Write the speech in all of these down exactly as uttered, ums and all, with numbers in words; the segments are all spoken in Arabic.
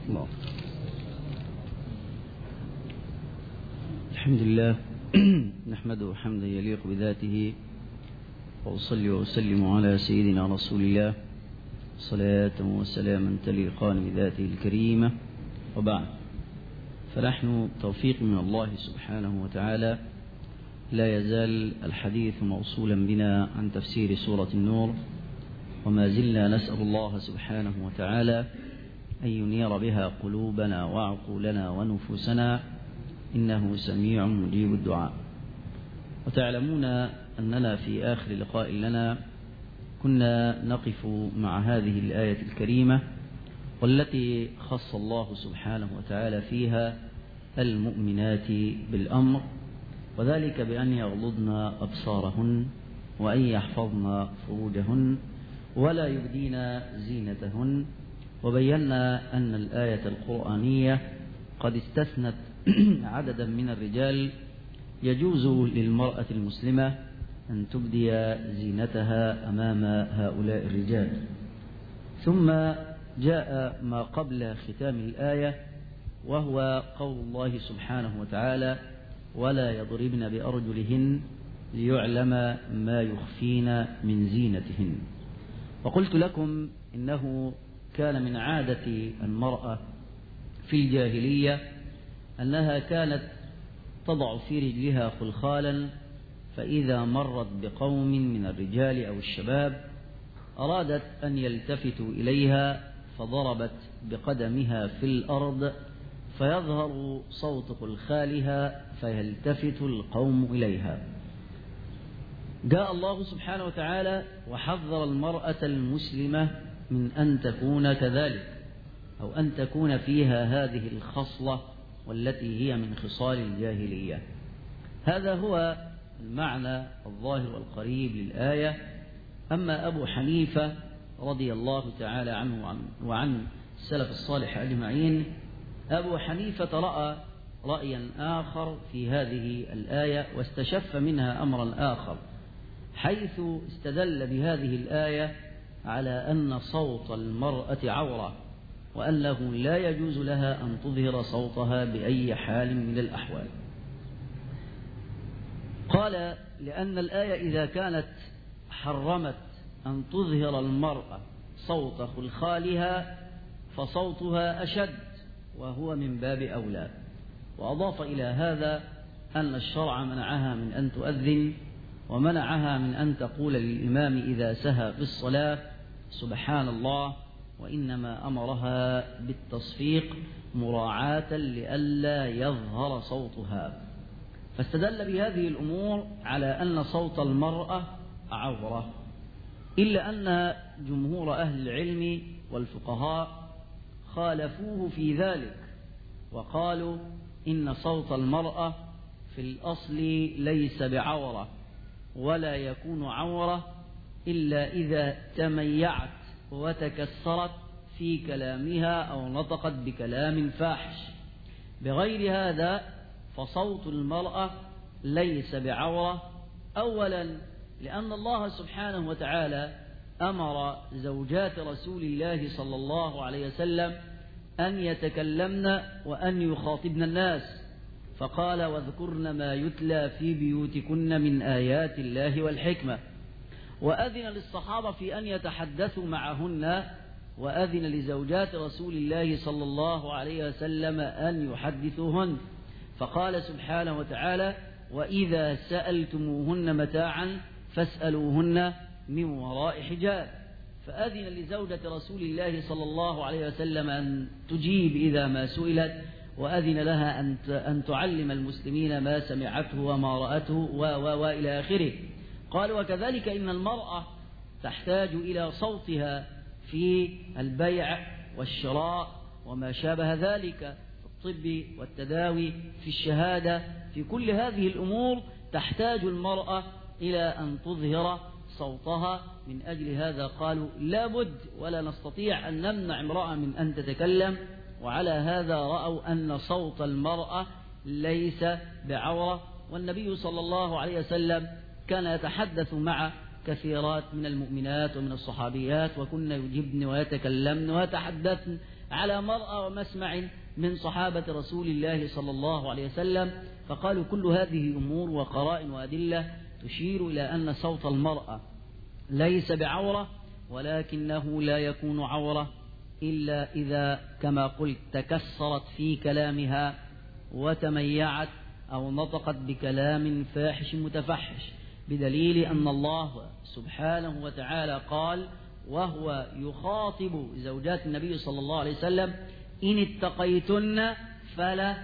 الله. الحمد لله نحمده حمدا يليق بذاته، وأصلي وأسلم على سيدنا رسول الله صلاة وسلاما تليقان بذاته الكريمة، وبعد، فنحن توفيق من الله سبحانه وتعالى لا يزال الحديث موصولا بنا عن تفسير سورة النور، وما زلنا نسأل الله سبحانه وتعالى أن ينير بها قلوبنا وعقولنا ونفوسنا، إنه سميع مجيب الدعاء. وتعلمون أننا في آخر لقاء لنا كنا نقف مع هذه الآية الكريمة، والتي خص الله سبحانه وتعالى فيها المؤمنات بالأمر، وذلك بأن يغضضن أبصارهن وأن يحفظن فروجهن ولا يبدين زينتهن. وبينا أن الآية القرآنية قد استثنت عددا من الرجال يجوز للمرأة المسلمة أن تبدي زينتها أمام هؤلاء الرجال. ثم جاء ما قبل ختام الآية، وهو قول الله سبحانه وتعالى: ولا يضربن بأرجلهن ليعلم ما يخفين من زينتهن. وقلت لكم إنه كان من عادة المرأة في الجاهلية أنها كانت تضع في رجلها خلخالا، فإذا مرت بقوم من الرجال أو الشباب أرادت أن يلتفتوا إليها فضربت بقدمها في الأرض فيظهر صوت خلخالها فيلتفت القوم إليها. جاء الله سبحانه وتعالى وحذر المرأة المسلمة من أن تكون كذلك، أو أن تكون فيها هذه الخصلة والتي هي من خصال الجاهلية. هذا هو المعنى الظاهر والقريب للآية. أما أبو حنيفة رضي الله تعالى عنه وعن السلف الصالح أجمعين، أبو حنيفة رأى رأيا آخر في هذه الآية، واستشف منها أمرا آخر، حيث استدل بهذه الآية على أن صوت المرأة عورة، وأنه لا يجوز لها أن تظهر صوتها بأي حال من الأحوال. قال: لأن الآية إذا كانت حرمت أن تظهر المرأة صوت خلخالها فصوتها أشد، وهو من باب أولى. وأضاف إلى هذا أن الشرع منعها من أن تؤذن، ومنعها من أن تقول للإمام إذا سهى في الصلاة سبحان الله، وإنما أمرها بالتصفيق مراعاة لئلا يظهر صوتها. فاستدل بهذه الأمور على أن صوت المرأة عورة، إلا أن جمهور أهل العلم والفقهاء خالفوه في ذلك، وقالوا إن صوت المرأة في الأصل ليس بعورة، ولا يكون عورة إلا إذا تميعت وتكسرت في كلامها أو نطقت بكلام فاحش. بغير هذا فصوت المرأة ليس بعورة، أولا لأن الله سبحانه وتعالى أمر زوجات رسول الله صلى الله عليه وسلم أن يتكلمن وأن يخاطبن الناس، فقال: واذكرن ما يتلى في بيوتكن من آيات الله والحكمة. وأذن للصحابة في أن يتحدثوا معهن، وأذن لزوجات رسول الله صلى الله عليه وسلم أن يحدثوهن، فقال سبحانه وتعالى: وإذا سألتموهن متاعا فاسألوهن من وراء حجاب. فأذن لزوجة رسول الله صلى الله عليه وسلم أن تجيب إذا ما سئلت، وأذن لها أن تعلم المسلمين ما سمعته وما رأته وإلى آخره. قال: وكذلك إن المرأة تحتاج إلى صوتها في البيع والشراء وما شابه ذلك، في الطب والتداوي، في الشهادة، في كل هذه الأمور تحتاج المرأة إلى أن تظهر صوتها. من أجل هذا قالوا لا بد ولا نستطيع أن نمنع امرأة من أن تتكلم، وعلى هذا رأوا أن صوت المرأة ليس بعورة. والنبي صلى الله عليه وسلم كان يتحدث مع كثيرات من المؤمنات ومن الصحابيات، وكن يجبن ويتكلمن ويتحدثن على مرأى ومسمع من صحابة رسول الله صلى الله عليه وسلم. فقالوا كل هذه أمور وقرائن وأدلة تشير إلى أن صوت المرأة ليس بعورة، ولكنه لا يكون عورة إلا إذا كما قلت تكسرت في كلامها وتميعت أو نطقت بكلام فاحش متفحش، بدليل أن الله سبحانه وتعالى قال وهو يخاطب زوجات النبي صلى الله عليه وسلم: إن اتقيتن فلا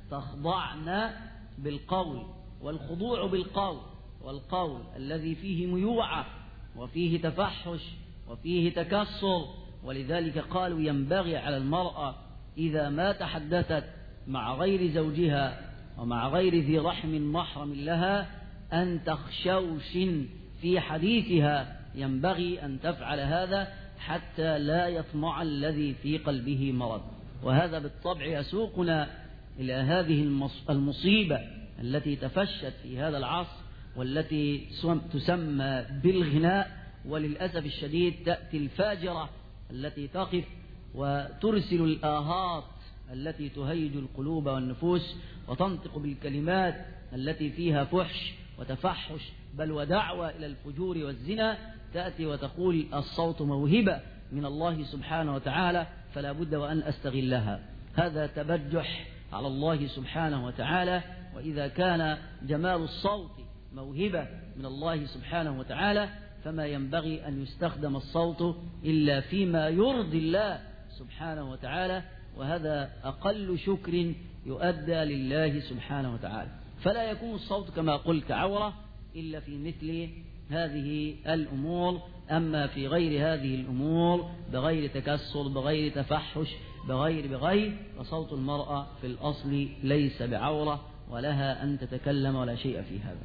تخضعن بالقول. والخضوع بالقول والقول الذي فيه ميوعة وفيه تفحش وفيه تكسر. ولذلك قالوا ينبغي على المرأة إذا ما تحدثت مع غير زوجها ومع غير ذي رحم محرم لها أن تخشوش في حديثها، ينبغي أن تفعل هذا حتى لا يطمع الذي في قلبه مرض. وهذا بالطبع يسوقنا إلى هذه المصيبة التي تفشت في هذا العصر والتي تسمى بالغناء. وللأسف الشديد تأتي الفاجرة التي تقف وترسل الآهات التي تهيج القلوب والنفوس وتنطق بالكلمات التي فيها فحش وتفحش بل ودعوة إلى الفجور والزنا. تأتي وتقول الصوت موهبة من الله سبحانه وتعالى فلا بد وأن أستغلها. هذا تبجح على الله سبحانه وتعالى. وإذا كان جمال الصوت موهبة من الله سبحانه وتعالى فما ينبغي أن يستخدم الصوت إلا فيما يرضي الله سبحانه وتعالى، وهذا أقل شكر يؤدى لله سبحانه وتعالى. فلا يكون الصوت كما قلت عورة إلا في مثل هذه الأمور. أما في غير هذه الأمور بغير تكسر بغير تفحش بغير بغير فصوت المرأة في الأصل ليس بعورة ولها أن تتكلم ولا شيء في هذا.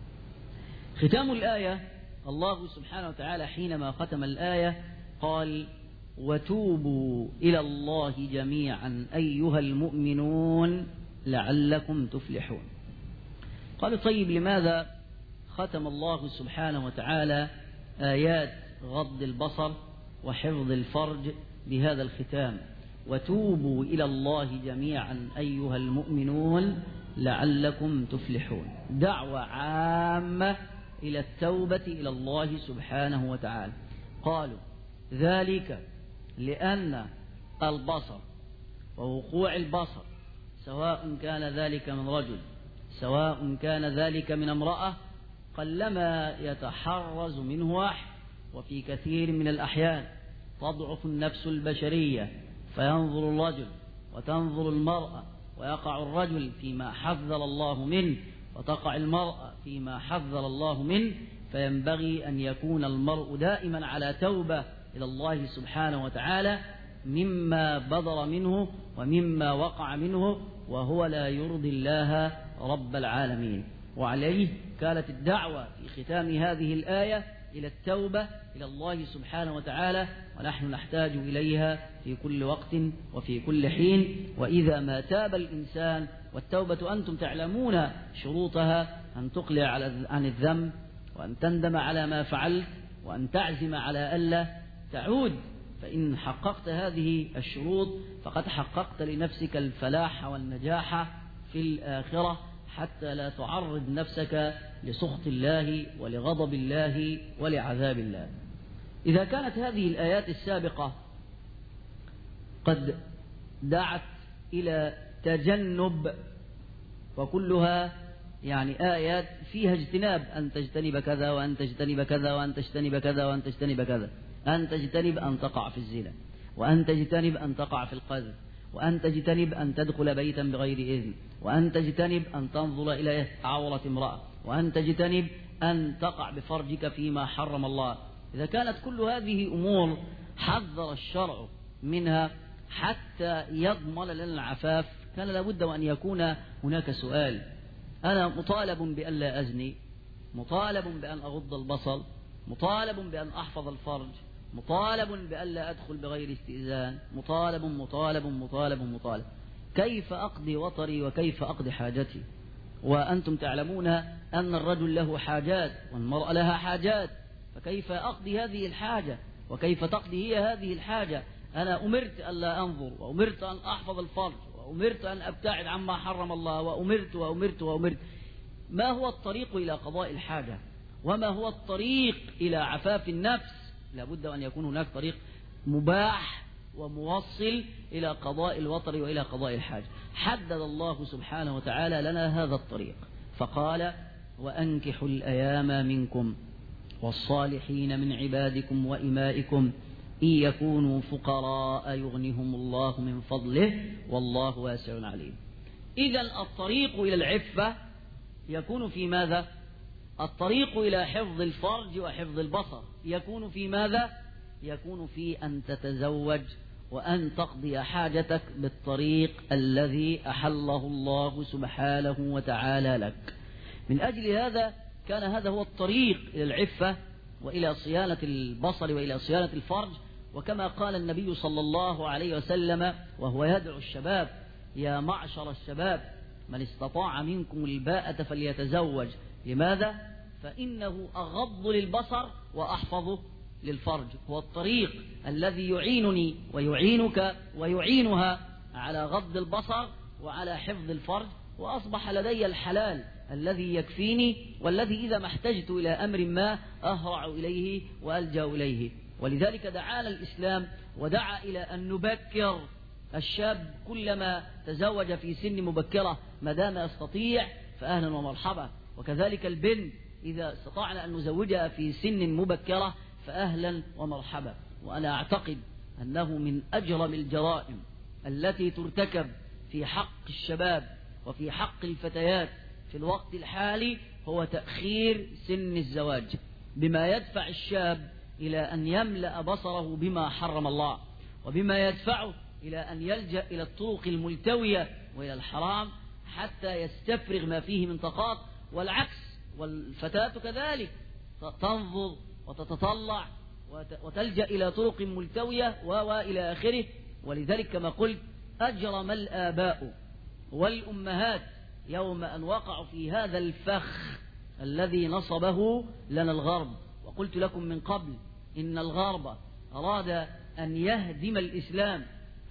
ختام الآية الله سبحانه وتعالى حينما ختم الآية قال: وتوبوا إلى الله جميعا أيها المؤمنون لعلكم تفلحون. قال: طيب لماذا ختم الله سبحانه وتعالى آيات غض البصر وحفظ الفرج بهذا الختام؟ وتوبوا إلى الله جميعا أيها المؤمنون لعلكم تفلحون. دعوة عامة إلى التوبة إلى الله سبحانه وتعالى. قالوا ذلك لأن البصر ووقوع البصر سواء كان ذلك من رجل سواء كان ذلك من امرأة قلما يتحرز منه أحد، وفي كثير من الأحيان تضعف النفس البشرية فينظر الرجل وتنظر المرأة ويقع الرجل فيما حذر الله منه وتقع المرأة فيما حذر الله منه. فينبغي أن يكون المرء دائما على توبة إلى الله سبحانه وتعالى مما بدر منه ومما وقع منه وهو لا يرضي الله رب العالمين. وعليه كانت الدعوة في ختام هذه الآية إلى التوبة إلى الله سبحانه وتعالى، ونحن نحتاج إليها في كل وقت وفي كل حين. وإذا ما تاب الإنسان، والتوبة أنتم تعلمون شروطها أن تقلع عن الذنب وأن تندم على ما فعلت وأن تعزم على ألا تعود، فإن حققت هذه الشروط فقد حققت لنفسك الفلاح والنجاح في الآخرة، حتى لا تعرض نفسك لسخط الله ولغضب الله ولعذاب الله. إذا كانت هذه الآيات السابقة قد دعت إلى تجنب، وكلها يعني آيات فيها اجتناب، أن تجتنب كذا وأن تجتنب كذا وأن تجتنب كذا وأن تجتنب كذا، أن تجتنب أن تقع في الزنا، وأن تجتنب أن تقع في القذف، وأن تجتنب أن تدخل بيتا بغير إذن، وأن تجتنب أن تنظر إلى عورة امرأة، وأن تجتنب أن تقع بفرجك فيما حرم الله. إذا كانت كل هذه أمور حذر الشرع منها حتى يضمن لنا العفاف، كان لابد وأن يكون هناك سؤال: أنا مطالب بأن لا أزني، مطالب بأن أغض البصر، مطالب بأن أحفظ الفرج، مطالب بأن لا أدخل بغير استئذان، مطالب مطالب مطالب مطالب. كيف أقضي وطري وكيف أقضي حاجتي؟ وأنتم تعلمون أن الرجل له حاجات والمرأة لها حاجات، فكيف أقضي هذه الحاجة وكيف تقضي هي هذه الحاجة؟ أنا أمرت ألا أنظر، وأمرت أن أحفظ الفرج، وأمرت أن أبتعد عما حرم الله، وأمرت وأمرت وأمرت. ما هو الطريق إلى قضاء الحاجة؟ وما هو الطريق إلى عفاف النفس؟ لابد أن يكون هناك طريق مباح وموصل إلى قضاء الوطر وإلى قضاء الحاجة. حدد الله سبحانه وتعالى لنا هذا الطريق فقال: وأنكحوا الأيام منكم والصالحين من عبادكم وإمائكم إن يكونوا فقراء يغنهم الله من فضله والله واسع عليم. إذن الطريق إلى العفة يكون في ماذا؟ الطريق إلى حفظ الفرج وحفظ البصر يكون في ماذا؟ يكون في أن تتزوج وأن تقضي حاجتك بالطريق الذي أحله الله سبحانه وتعالى لك. من أجل هذا كان هذا هو الطريق إلى العفة وإلى صيانة البصر وإلى صيانة الفرج. وكما قال النبي صلى الله عليه وسلم وهو يدعو الشباب: يا معشر الشباب من استطاع منكم الباءة فليتزوج. لماذا؟ فإنه أغض للبصر وأحفظ للفرج. هو الطريق الذي يعينني ويعينك ويعينها على غض البصر وعلى حفظ الفرج. وأصبح لدي الحلال الذي يكفيني والذي إذا ما احتجت إلى أمر ما أهرع إليه وألجأ إليه. ولذلك دعانا الإسلام ودعا إلى أن نبكر الشاب كلما تزوج في سن مبكرة ما دام يستطيع فأهلا ومرحبا، وكذلك البنت إذا استطعنا أن نزوجها في سن مبكرة فأهلا ومرحبا. وأنا أعتقد أنه من أجرم الجرائم التي ترتكب في حق الشباب وفي حق الفتيات في الوقت الحالي هو تأخير سن الزواج، بما يدفع الشاب إلى أن يملأ بصره بما حرم الله، وبما يدفعه إلى أن يلجأ إلى الطرق الملتوية وإلى الحرام حتى يستفرغ ما فيه من طاقات. والعكس، والفتاة كذلك تنظر وتتطلع وتلجأ إلى طرق ملتوية وإلى آخره. ولذلك كما قلت أجرم الآباء والأمهات يوم أن وقعوا في هذا الفخ الذي نصبه لنا الغرب. وقلت لكم من قبل إن الغرب أراد أن يهدم الإسلام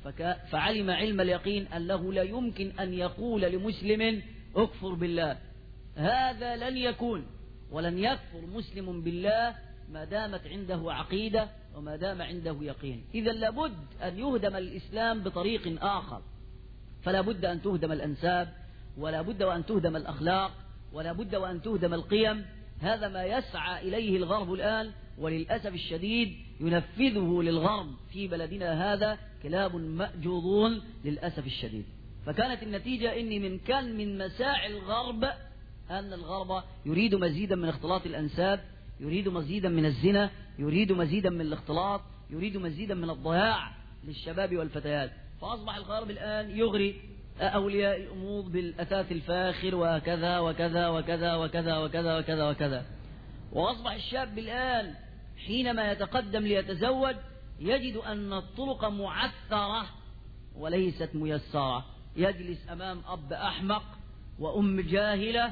فعلم علم اليقين أنه لا يمكن أن يقول لمسلم اكفر بالله. هذا لن يكون، ولن يكفر مسلم بالله ما دامت عنده عقيدة وما دام عنده يقين. إذا لابد أن يهدم الإسلام بطريق آخر، فلا بد أن تهدم الأنساب، ولا بد وأن تهدم الأخلاق، ولا بد وأن تهدم القيم. هذا ما يسعى إليه الغرب الآن، وللأسف الشديد ينفذه للغرب في بلدنا هذا كلاب مأجورون للأسف الشديد. فكانت النتيجة إني من كان من مساعي الغرب أن الغرب يريد مزيدا من اختلاط الأنساب، يريد مزيدا من الزنا، يريد مزيدا من الاختلاط، يريد مزيدا من الضياع للشباب والفتيات. فأصبح الغرب الآن يغري أولياء الأمور بالأثاث الفاخر وكذا وكذا وكذا وكذا وكذا وكذا وكذا. وأصبح الشاب الآن حينما يتقدم ليتزوج يجد أن الطرق معثرة وليست ميسرة. يجلس أمام أب أحمق وأم جاهلة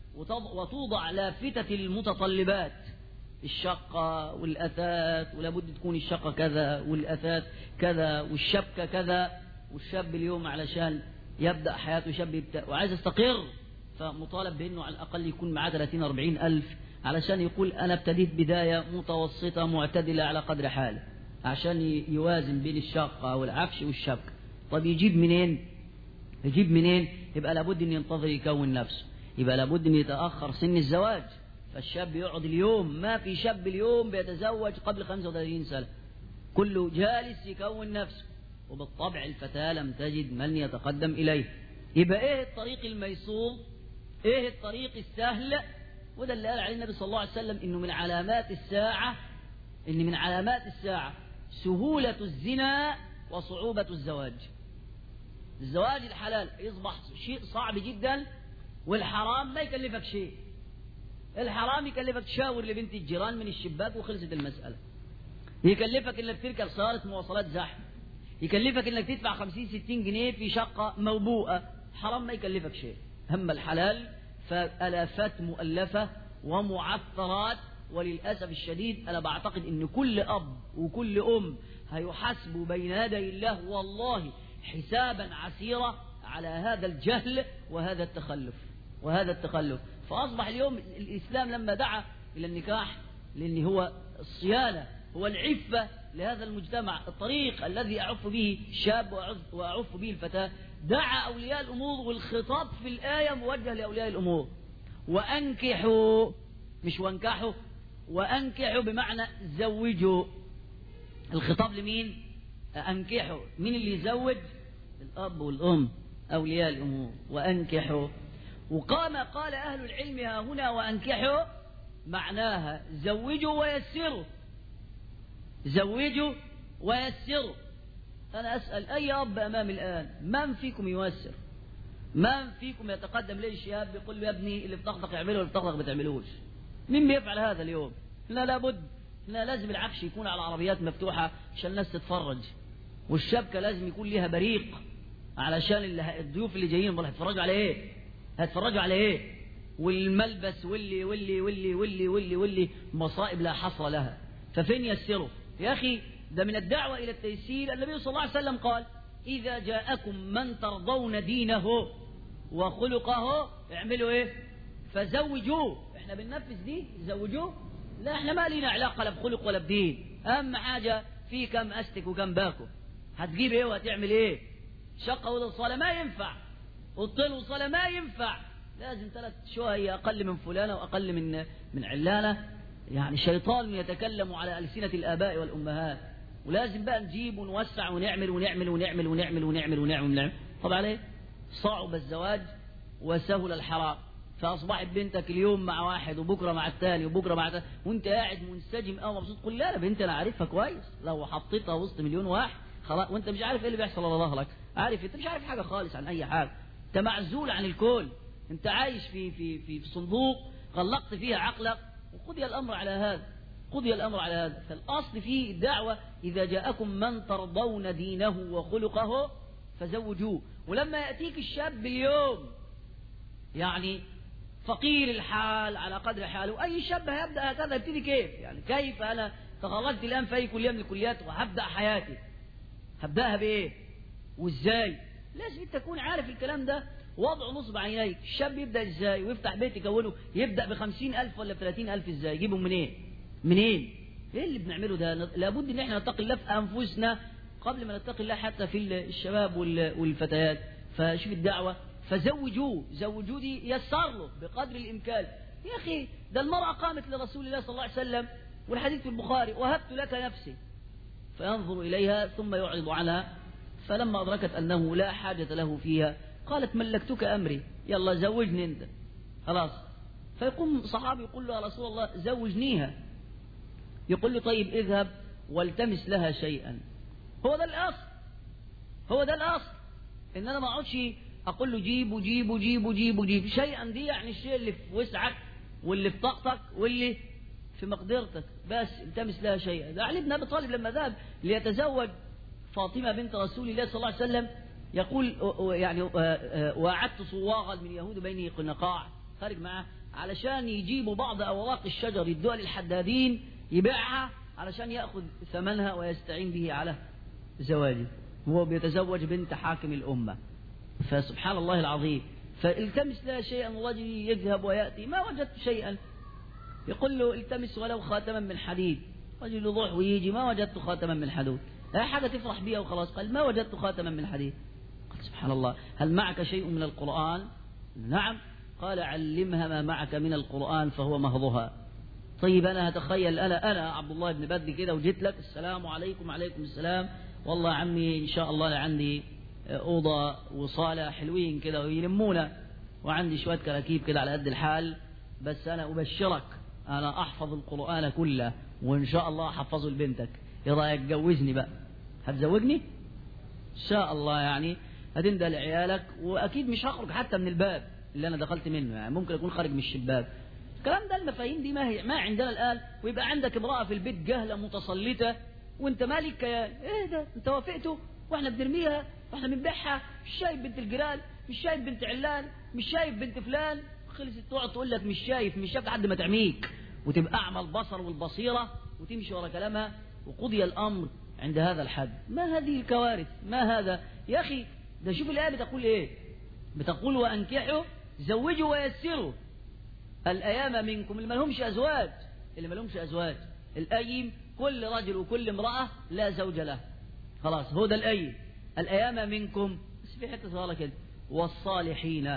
وتوضع لافتة المتطلبات، الشقة والأثاث، ولابد تكون الشقة كذا والأثاث كذا والشبكة كذا. والشاب اليوم علشان يبدأ حياته شاب يبدأ وعايز يستقر فمطالب بأنه على الأقل يكون معاه ثلاثين أربعين ألف علشان يقول أنا ابتديت بداية متوسطة معتدلة على قدر حاله، عشان يوازن بين الشقة والعفش والشبكة. طب يجيب منين؟ يجيب منين؟ يبقى لابد أن ينتظر يكون نفسه، يبقى لابد أن يتأخر سن الزواج. فالشاب يقعد اليوم، ما في شاب اليوم بيتزوج قبل خمسة وثلاثين سنة، كله جالس يكون نفسه. وبالطبع الفتاة لم تجد من يتقدم إليه. يبقى إيه الطريق الميسور؟ إيه الطريق السهل؟ وده اللي قال عليه النبي صلى الله عليه وسلم إنه من علامات الساعة، إن من علامات الساعة سهولة الزنا وصعوبة الزواج. الزواج الحلال يصبح شيء صعب جدا، والحرام ما يكلفك شيء. الحرام يكلفك تشاور لبنت الجيران من الشباك وخلصت المسألة، يكلفك إنك تركب سيارة مواصلات زحمة، يكلفك إنك تدفع خمسين ستين جنيه في شقة موبوءة. حرام ما يكلفك شيء. أما الحلال فألافات مؤلفة ومعثرات. وللأسف الشديد أنا بعتقد إن كل أب وكل أم هيحاسبوا بين يدي الله والله حسابا عسيرا على هذا الجهل وهذا التخلف وهذا التخلف. فأصبح اليوم الإسلام لما دعا إلى النكاح، لأن هو الصيانة، هو العفة لهذا المجتمع، الطريق الذي أعف به الشاب وأعف به الفتاة، دعا أولياء الأمور، والخطاب في الآية موجه لأولياء الأمور. وأنكحوا، مش وانكحوا، وأنكحوا بمعنى زوجوا. الخطاب لمين؟ أنكحوا. مين اللي يزوج؟ الأب والأم، أولياء الأمور. وأنكحوا، وقام قال أهل العلم ها هنا وأنكحوا معناها زوجوا ويسروا، زوجوا ويسروا. أنا أسأل أي أب أمامي الآن، من فيكم ييسر؟ من فيكم يتقدم لي الشاب يقول له يا ابني اللي بتخطق يعمله واللي بتخطق بتعملوش؟ مين بيفعل هذا اليوم؟ لا، لابد، لا، لازم العفش يكون على عربيات مفتوحة عشان الناس تتفرج، والشبكة لازم يكون ليها بريق علشان اللي الضيوف اللي جايين والله هيتفرجوا على ايه؟ هيتفرجوا على ايه؟ والملبس واللي واللي واللي واللي واللي واللي مصائب لا حصر لها. ففين يسروا؟ يا أخي ده من الدعوة إلى التيسير. النبي صلى الله عليه وسلم قال إذا جاءكم من ترضون دينه وخلقه اعملوا ايه؟ فزوجوه. احنا بننفذ دي زوجوه؟ لا، احنا ما لينا علاقة لا بخلق ولا بدين. أهم حاجة في كم أستك وكم باكو، هتجيب ايه وهتعمل ايه؟ شقة وصلاة ما ينفع، والطل وصلاة ما ينفع، لازم ثلاث شوية أقل من فلانة وأقل من من علانة. يعني شيطان يتكلم على ألسنة الآباء والأمهات، ولازم بقى نجيب ونوسع ونعمل ونعمل ونعمل ونعمل ونعمل ونعمل ونعمل. طبعا عليه صعب الزواج وسهل الحرام. فأصبحت بنتك اليوم مع واحد وبكرة مع الثاني وبكرة مع الثاني، وانت قاعد منسجم أو مبسوط. قل لا، أنا بنت أنا عارفها كويس، لو حطيتها وسط مليون واحد خلاص، وانت مش عارف ايه اللي بيحصل على ظهرك، عارف انت مش عارف حاجة خالص عن أي حاجة، انت معزول عن الكل، انت عايش في في في, في صندوق غلقت فيها عقلك. وقضي الأمر على هذا، قضي الأمر على هذا. فالأصل فيه الدعوة إذا جاءكم من ترضون دينه وخلقه فزوجوه. ولما يأتيك الشاب اليوم يعني فقير الحال على قدر حاله، أي شاب هيبدأ هكذا، يبتدي كيف يعني؟ كيف أنا تخرجت الآن في أي كلية من الكليات وهبدأ حياتي، هبدأها بإيه وإزاي؟ لازم تكون عارف الكلام ده. وضع نصب عينيك. الشاب يبدأ إزاي ويفتح بيت يكونه؟ يبدأ بخمسين ألف ولا بثلاثين ألف إزاي؟ يجيبهم منين؟ منين؟ إيه اللي بنعمله ده؟ لابد إن إحنا نتقي الله في أنفسنا قبل ما نتقي الله حتى في الشباب والفتيات. فشوف الدعوة، فزوجوه. زوجوه دي يسر له بقدر الإمكان. يا أخي ده المرأة قامت لرسول الله صلى الله عليه وسلم، والحديث في البخاري: وهبت لك نفسي، فينظر إليها ثم يعرض عنها، فلما أدركت أنه لا حاجة له فيها قالت: ملكتك أمري، يلا زوجني أنت خلاص. فيقوم صحابي يقول له: يا رسول الله زوجنيها. يقول له: طيب اذهب والتمس لها شيئا. هو ده الأصل، هو ده الأصل، إن أنا ما أقعدش أقول له جيب وجيب وجيب وجيب وجيب. شيئا دي يعني الشيء اللي في وسعك واللي في طاقتك واللي في مقدرتك، بس التمس لها شيئا. ده علي بن أبي طالب لما ذهب ليتزوج فاطمة بنت رسول الله صلى الله عليه وسلم يقول يعني: وأعدت صواغا من يهود بيني قنقاع، خارج معه علشان يجيبوا بعض أوراق الشجر يدوها للحدادين يبيعها علشان يأخذ ثمنها ويستعين به على زواجه. هو بيتزوج بنت حاكم الأمة. فسبحان الله العظيم. فالتمس لها شيئا، الرجل يذهب ويأتي ما وجدت شيئا، يقول له: التمس ولو خاتما من حديد. رجل يروح ويجي: ما وجدت خاتما من حديد. لا حاجة تفرح بها وخلاص. قال: ما وجدت خاتما من حديد. قال: سبحان الله، هل معك شيء من القرآن؟ نعم. قال: علمها ما معك من القرآن فهو مهضها. طيب أنا هتخيل أنا أنا عبد الله بن بدر كده وجيت لك: السلام عليكم. عليكم السلام. والله عمي إن شاء الله عندي أوضة وصالة حلوين كده ويلمونا، وعندي شوية كراكيب كده على قد الحال، بس أنا أبشرك أنا أحفظ القرآن كله وإن شاء الله أحفظه لبنتك، إيه رأيك تجوزني بقى؟ هتزوجني؟ إن شاء الله يعني هتندى لعيالك، وأكيد مش هخرج حتى من الباب اللي أنا دخلت منه، يعني ممكن أكون خارج من الشباك. الكلام ده المفاهيم دي ما هي ما عندنا الآن. ويبقى عندك امرأة في البيت جهلة متسلطة وأنت مالك كيان. إيه ده؟ أنت وافقته وإحنا بنرميها وإحنا بنبيعها، مش شايف بنت الجيران، مش شايف بنت علان، مش شايف بنت فلان. خلصت تقعد تقول لك مش شايف مش شايف لحد ما تعميك وتبقى أعمى البصر والبصيرة وتمشي ورا كلامها. وقضي الأمر عند هذا الحد. ما هذه الكوارث؟ ما هذا يا أخي؟ ده شوف الآية بتقول إيه؟ بتقول وأنكحوا، زوجوا ويسروا الأيام منكم، اللي ما لهمش أزواج، اللي ما لهمش أزواج الأيم، كل رجل وكل امرأة لا زوج له، خلاص هو ده الأيم، الأيام منكم، بس في حتة صغيرة كده، والصالحين،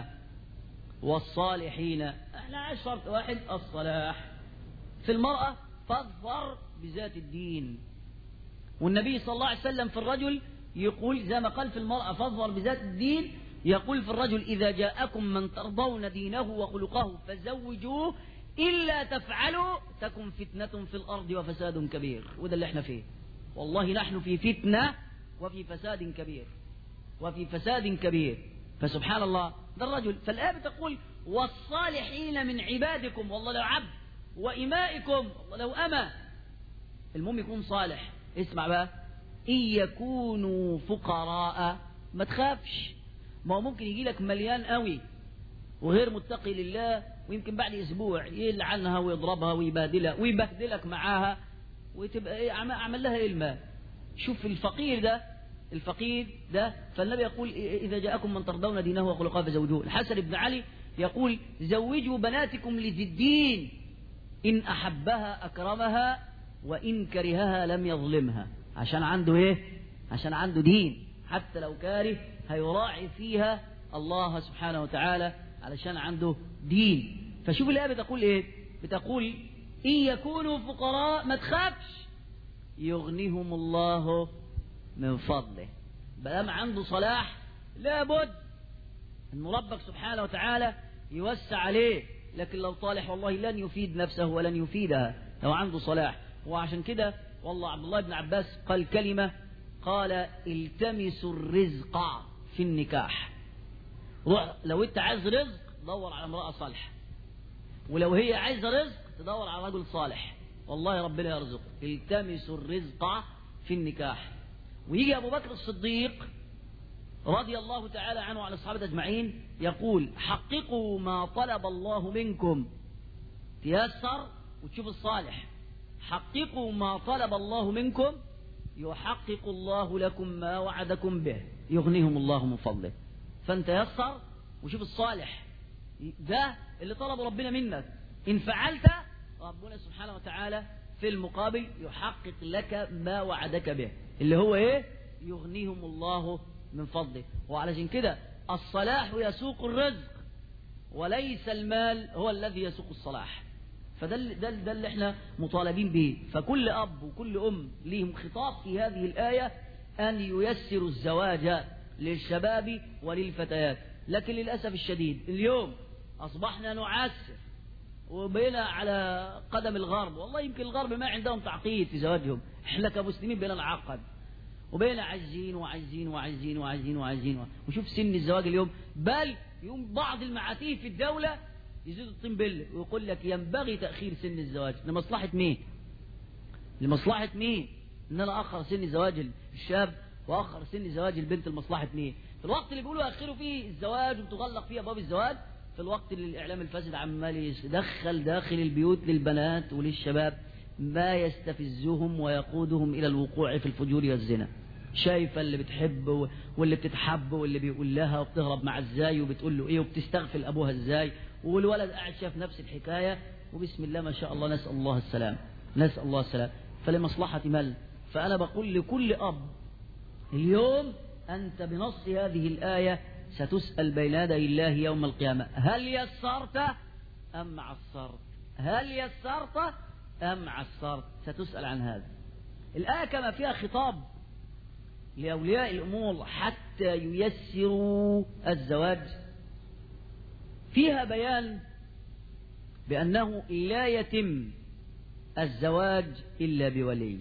والصالحين احنا عايز شرط واحد، الصلاح في المرأة، فاظفر بذات الدين. والنبي صلى الله عليه وسلم في الرجل يقول زي ما قال في المرأة فاظفر بذات الدين، يقول في الرجل إذا جاءكم من ترضون دينه وخلقه فزوجوه إلا تفعلوا تكن فتنة في الأرض وفساد كبير. وده اللي احنا فيه والله، نحن في فتنة وفي فساد كبير، وفي فساد كبير. فسبحان الله ده الرجل. فالآية بتقول والصالحين من عبادكم، والله لو عبد، وإمائكم، والله لو أما، المهم يكون صالح. اسمع بقى، إن يكونوا فقراء، ما تخافش، ما هو ممكن يجي لك مليان قوي وغير متقي لله، ويمكن بعد اسبوع يلعنها ويضربها ويبادلها ويبهدلك معاها، وتبقى ايه اعمل لها ايه المال. شوف الفقير ده، الفقير ده، فالنبي يقول اذا جاءكم من ترضون دينه وخلقه فزوجوه. الحسن بن علي يقول زوجوا بناتكم لذي الدين، ان احبها اكرمها وان كرهها لم يظلمها. عشان عنده ايه؟ عشان عنده دين، حتى لو كاره هيراعي فيها الله سبحانه وتعالى علشان عنده دين. فشوف الآية بتقول ايه؟ بتقول إن يكونوا فقراء، ما تخافش، يغنيهم الله من فضله. بقى عنده صلاح لابد أن ربك سبحانه وتعالى يوسع عليه، لكن لو طالح والله لن يفيد نفسه ولن يفيدها لو عنده صلاح. وعشان كده والله عبد الله بن عباس قال كلمة، قال التمسوا الرزق في النكاح. روح لو انت عايز رزق دور على امرأة صالحة، ولو هي عايزة رزق تدور على رجل صالح، والله ربنا يرزق. التمسوا الرزق في النكاح. ويجي أبو بكر الصديق رضي الله تعالى عنه وعن الصحابة أجمعين يقول حققوا ما طلب الله منكم، تيسر وتشوف الصالح، حققوا ما طلب الله منكم يحقق الله لكم ما وعدكم به، يغنيهم الله من فضله. فانت يسر وشوف الصالح، ده اللي طلب ربنا منك، إن فعلت ربنا سبحانه وتعالى في المقابل يحقق لك ما وعدك به، اللي هو ايه؟ يغنيهم الله من فضله. وعلشان كده الصلاح يسوق الرزق، وليس المال هو الذي يسوق الصلاح. فده ده, ده اللي احنا مطالبين به. فكل أب وكل أم ليهم خطاب في هذه الآية أن ييسروا الزواج للشباب وللفتيات. لكن للأسف الشديد اليوم أصبحنا نعسر وبقينا على قدم الغرب. والله يمكن الغرب ما عندهم تعقيد في زواجهم، احنا كمسلمين بقينا نعقد وبقينا عايزين وعايزين وعايزين وعايزين وعايزين. وشوف سن الزواج اليوم، بل يوم بعض المعاتيه في الدولة يزيدوا الطين بله ويقول لك ينبغي تأخير سن الزواج. لمصلحة مين؟ لمصلحة مين؟ ان انا اخر سن زواج الشاب واخر سن زواج البنت لمصلحة مين؟ في الوقت اللي بيقولوا اخروا فيه الزواج وتغلق فيه ابواب الزواج، في الوقت اللي الاعلام الفاسد عمال يدخل داخل البيوت للبنات وللشباب ما يستفزهم ويقودهم الى الوقوع في الفجور والزنا. شايفه اللي بتحب واللي بتتحب واللي بيقول لها وبتهرب مع ازاي وبتقول له ايه وبتستغفل ابوها ازاي، والولد قاعد شاف نفس الحكايه، وبسم الله ما شاء الله نسال الله السلام، نسال الله السلام. فلمصلحه مال. فانا بقول لكل اب اليوم أنت بنص هذه الآية ستسأل بين يدي الله يوم القيامة، هل يسرت أم عسرت؟ هل يسرت أم عسرت؟ ستسأل عن هذا. الآية كما فيها خطاب لأولياء الأمور حتى ييسروا الزواج، فيها بيان بأنه لا يتم الزواج إلا بولي.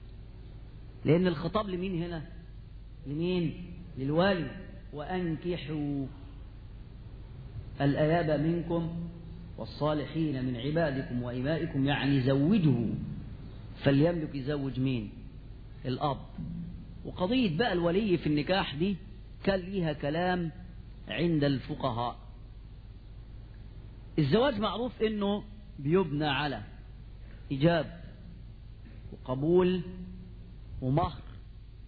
لأن الخطاب لمين هنا؟ لمين؟ للولي. وأنكحوا الأيام منكم والصالحين من عبادكم وإمائكم، يعني زوجه. فليملك يزوج مين؟ الأب. وقضية بقى الولي في النكاح دي كان ليها كلام عند الفقهاء. الزواج معروف إنه بيبنى على إيجاب وقبول ومهر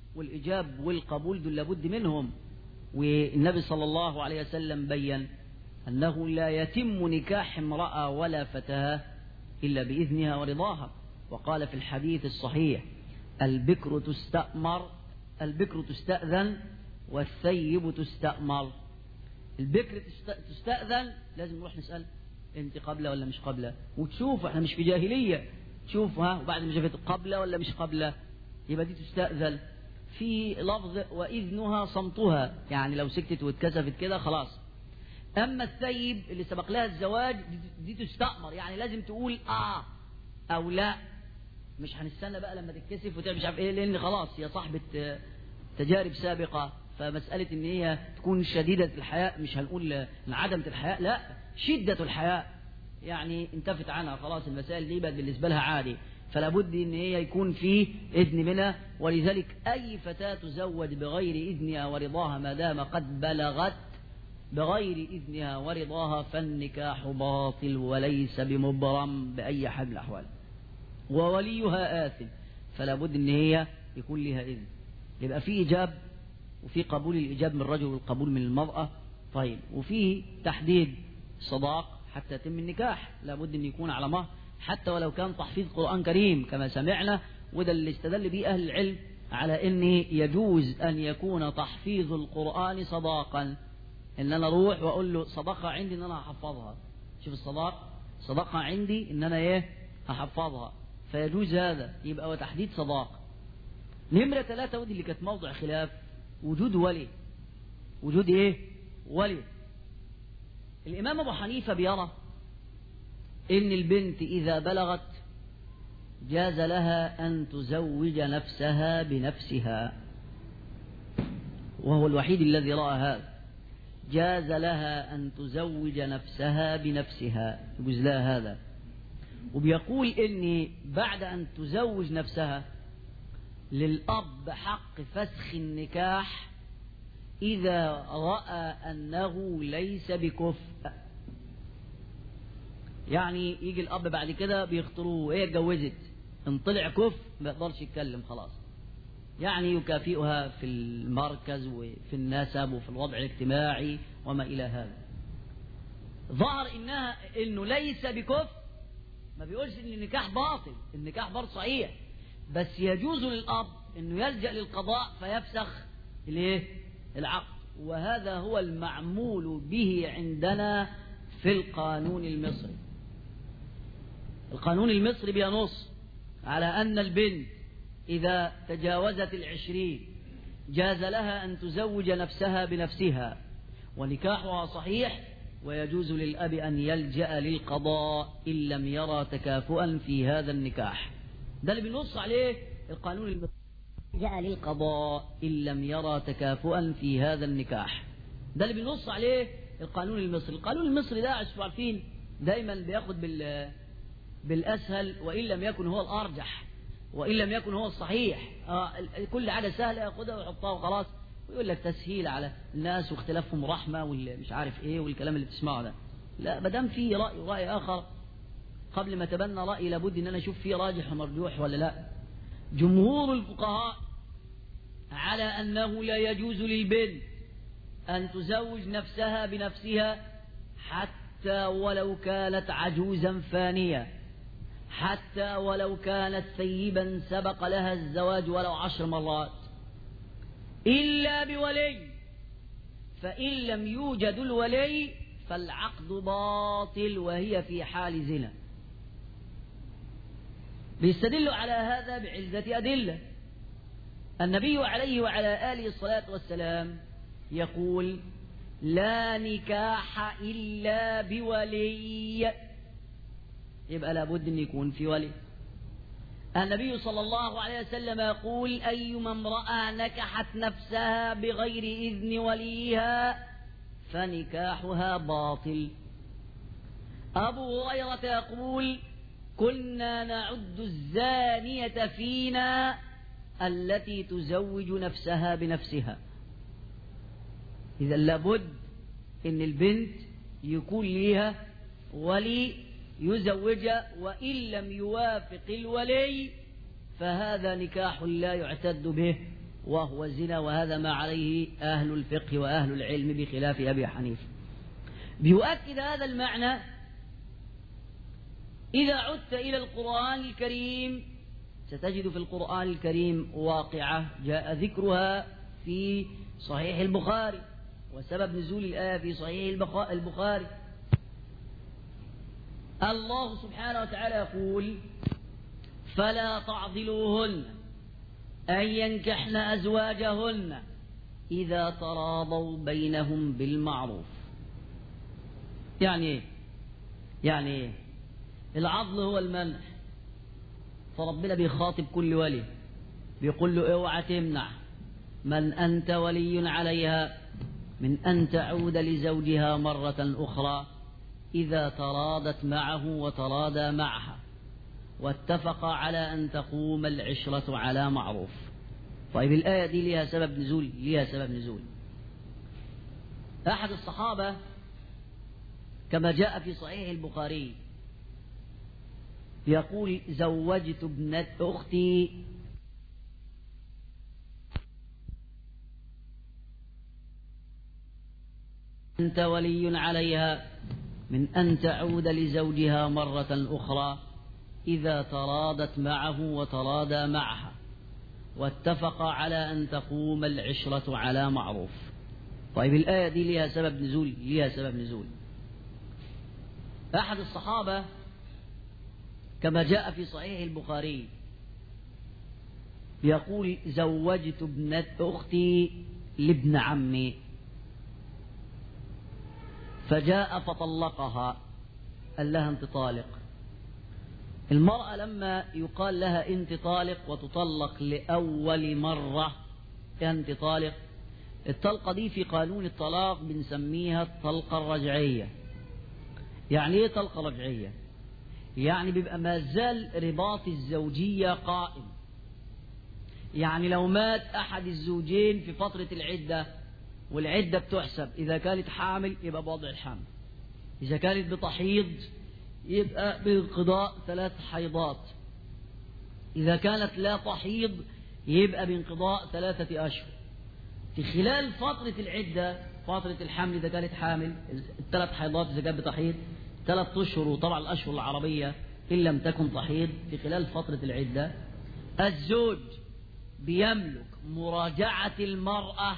والإجاب والقبول دول لابد منهم. والنبي صلى الله عليه وسلم بين أنه لا يتم نكاح امرأة ولا فتاة إلا بإذنها ورضاها، وقال في الحديث الصحيح: البكر تستأمر البكر تستأذن والثيب تستأمر. البكر تستأذن، لازم نروح نسأل انت قبله ولا مش قبله، وتشوف احنا مش في جاهلية، تشوف ها وبعد ما شافت قبله ولا مش قبله يبقى دي تستأذن. في لفظ وإذنها صمتها، يعني لو سكتت واتكسفت كده خلاص. أما الثيب اللي سبق لها الزواج دي, دي تستأمر، يعني لازم تقول آه أو لا، مش هنستنى بقى لما تتكسف وتعمل مش عارف إيه، لأن خلاص هي صاحبة تجارب سابقة. فمسألة إن هي تكون شديدة الحياء، مش هنقول إن عدمة الحياء، لا، شدة الحياء، يعني انتفت عنها خلاص، المسائل دي بقت بالنسبة لها عادي، فلا بد ان هي يكون في اذن منها. ولذلك اي فتاة تزوج بغير اذنها ورضاها ما دام قد بلغت بغير اذنها ورضاها فالنكاح باطل وليس بمبرم باي حال من الاحوال، ووليها آثم، فلا بد ان هي يكون لها اذن. يبقى في ايجاب وفي قبول الايجاب من الرجل والقبول من المرأة. طيب، وفي تحديد صداق حتى يتم النكاح، لا بد ان يكون على مهر، حتى ولو كان تحفيظ قرآن كريم كما سمعنا. وده اللي استدل به أهل العلم على أن يجوز أن يكون تحفيظ القرآن صداقا، إن أنا أروح وأقول له صدقة عندي إن أنا أحفظها. شوف الصداق، صدقة عندي إن أنا إيه أحفظها، فيجوز هذا، يبقى وتحديد صداق. نمرة ثلاثة، ودي اللي كانت موضع خلاف، وجود ولي. وجود إيه؟ ولي. الإمام أبو حنيفة بيرى إن البنت إذا بلغت جاز لها أن تزوج نفسها بنفسها، وهو الوحيد الذي رأى هذا، جاز لها أن تزوج نفسها بنفسها، يجوز لها هذا. وبيقول إن بعد أن تزوج نفسها للأب حق فسخ النكاح إذا رأى أنه ليس بكفء. يعني يجي الأب بعد كده بيختاروه، إيه اتجوزت، إن طلع كفء ما يقدرش يتكلم خلاص، يعني يكافئها في المركز وفي النسب وفي الوضع الاجتماعي وما إلى هذا. ظهر إنها إنه ليس بكفء، ما بيقولش إن النكاح باطل، النكاح برضه صحيح، بس يجوز للأب إنه يلجأ للقضاء فيفسخ الإيه؟ العقد. وهذا هو المعمول به عندنا في القانون المصري. القانون المصري بينص على أن البنت إذا تجاوزت العشرين جاز لها أن تزوج نفسها بنفسها ونكاحها صحيح، ويجوز للأب أن يلجأ للقضاء إن لم يرى تكافؤا في هذا النكاح. ده اللي بينص عليه القانون المصري، يلجأ للقضاء إن لم يرى تكافؤا في هذا النكاح. ده اللي بينص عليه القانون المصري. القانون المصري ده عشان عارفين دايما بياخد بال بالأسهل، وإن لم يكن هو الأرجح، وإن لم يكن هو الصحيح. آه كل حاجة سهلة ياخدها ويحطها وخلاص، ويقول لك تسهيل على الناس واختلافهم رحمة واللي مش عارف إيه والكلام اللي بتسمعه ده. لا، ما دام في رأي ورأي آخر قبل ما تبنى رأي لابد إن أنا أشوف فيه راجح ومرجوح ولا لا. جمهور الفقهاء على أنه لا يجوز للبنت أن تزوج نفسها بنفسها حتى ولو كانت عجوزا فانية، حتى ولو كانت ثيبا سبق لها الزواج ولو عشر مرات، إلا بولي، فإن لم يوجد الولي فالعقد باطل وهي في حال زنا. بيستدل على هذا بعدة أدلة. النبي عليه وعلى آله الصلاة والسلام يقول: لا نكاح إلا بولي، يبقى لابد أن يكون في ولي. النبي صلى الله عليه وسلم يقول: أيما امرأة نكحت نفسها بغير إذن وليها فنكاحها باطل. أبو هريرة يقول: كنا نعد الزانية فينا التي تزوج نفسها بنفسها. إذا لابد إن البنت يكون ليها ولي يزوجها، وإن لم يوافق الولي فهذا نكاح لا يعتد به وهو الزنا، وهذا ما عليه أهل الفقه وأهل العلم بخلاف أبي حنيفة. بيؤكد هذا المعنى إذا عدت إلى القرآن الكريم ستجد في القرآن الكريم واقعة جاء ذكرها في صحيح البخاري، وسبب نزول الآية في صحيح البخاري. الله سبحانه وتعالى يقول: فلا تعضلوهن أن ينكحن أزواجهن إذا تراضوا بينهم بالمعروف. يعني إيه؟ يعني إيه؟ العضل هو المنع، فربنا بيخاطب كل ولي بيقول له: اوعى تمنع من أنت ولي عليها من أن تعود لزوجها مرة أخرى إذا تراضت معه وتراضى معها واتفق على أن تقوم العشرة على معروف. طيب الآية دي لها سبب نزول، لها سبب نزول. أحد الصحابة كما جاء في صحيح البخاري يقول: زوجت ابنة أختي أنت ولي عليها من أن تعود لزوجها مرة أخرى إذا تراضت معه وتراضى معها واتفق على أن تقوم العشرة على معروف. طيب الآية دي لها سبب نزول، لها سبب نزول. أحد الصحابة كما جاء في صحيح البخاري يقول: زوجت ابنة أختي لابن عمي فجاء فطلقها، قال لها: انت طالق. المرأة لما يقال لها انت طالق وتطلق لأول مرة انت طالق، الطلقة دي في قانون الطلاق بنسميها الطلقة الرجعية. يعني ايه طلقة رجعية؟ يعني بيبقى ما زال رباط الزوجية قائم. يعني لو مات أحد الزوجين في فترة العدة، والعدة بتحسب إذا كانت حامل يبقى بوضع الحمل، إذا كانت بتحيض يبقى بانقضاء ثلاث حيضات، إذا كانت لا تحيض يبقى بانقضاء ثلاثة أشهر. في خلال فترة العدة، فترة الحمل إذا كانت حامل الثلاث حيضات، إذا كانت بتحيض ثلاث أشهر، وطبعا الأشهر العربية إن لم تكن تحيض. في خلال فترة العدة الزوج بيملك مراجعة المرأة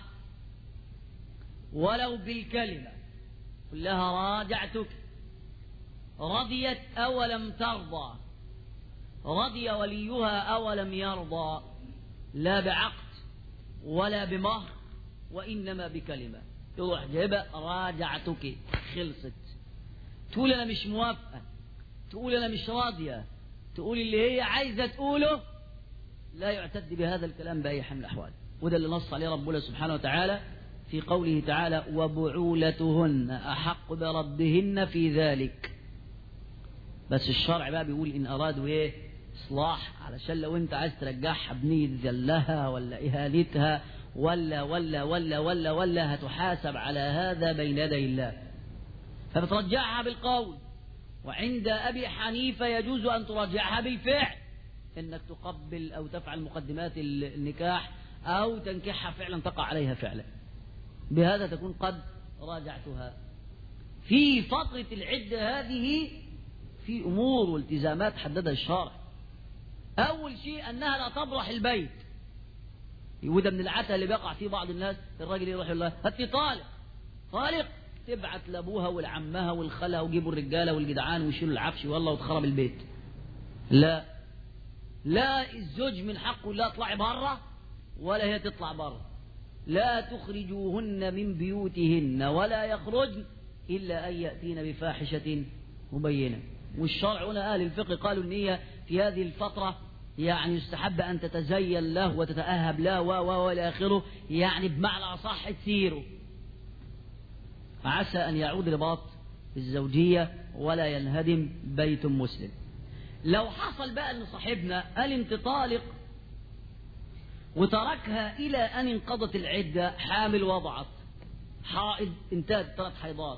ولو بالكلمة، قل لها: راجعتك، رضيت أو لم ترضى، رضي وليها أو لم يرضى، لا بعقد ولا بمهر وإنما بكلمة. يروح جايبة: راجعتك، خلصت. تقول أنا مش موافقة، تقول أنا مش راضية، تقول اللي هي عايزة تقوله، لا يعتد بهذا الكلام بأي حال من الأحوال. وده اللي نص عليه ربنا سبحانه وتعالى في قوله تعالى: وبعولتهن أحق بردهن في ذلك. بس الشرع بقى بيقول إن أرادوا إيه؟ إصلاح، علشان لو أنت عايز ترجعها بنية ذلها ولا إهانتها ولا ولا ولا ولا ولا هتحاسب على هذا بين يدي الله، فبترجعها بالقول. وعند أبي حنيفة يجوز أن ترجعها بالفعل، إنك تقبل أو تفعل مقدمات النكاح أو تنكحها فعلا، تقع عليها فعلا، بهذا تكون قد راجعتها. في فترة العدة هذه في أمور والتزامات حددها الشرع. أول شيء أنها لا تبرح البيت، وده من العتا اللي بيقع فيه بعض الناس. الراجل يروح يقول لها: هاتي طالق، طالق، تبعت لأبوها والعمها والخالها وجيبوا الرجالة والجدعان ويشيلوا العفش والله وتخرب البيت. لا، لا، الزوج من حقه لا اطلعي بره ولا هي تطلع بره. لا تخرجوهن من بيوتهن ولا يخرجن إلا أن يأتين بفاحشة مبينة. والشرع هنا أهل الفقه قالوا إن هي في هذه الفترة يعني يستحب أن تتزين له وتتأهب له و و إلى آخره، يعني بمعنى أصح تسيره، عسى أن يعود رباط الزوجية ولا ينهدم بيت مسلم. لو حصل بقى أن صاحبنا قال انت طالق وتركها إلى أن انقضت العدة، حامل وضعت، حائض انتهت ثلاث حيضات،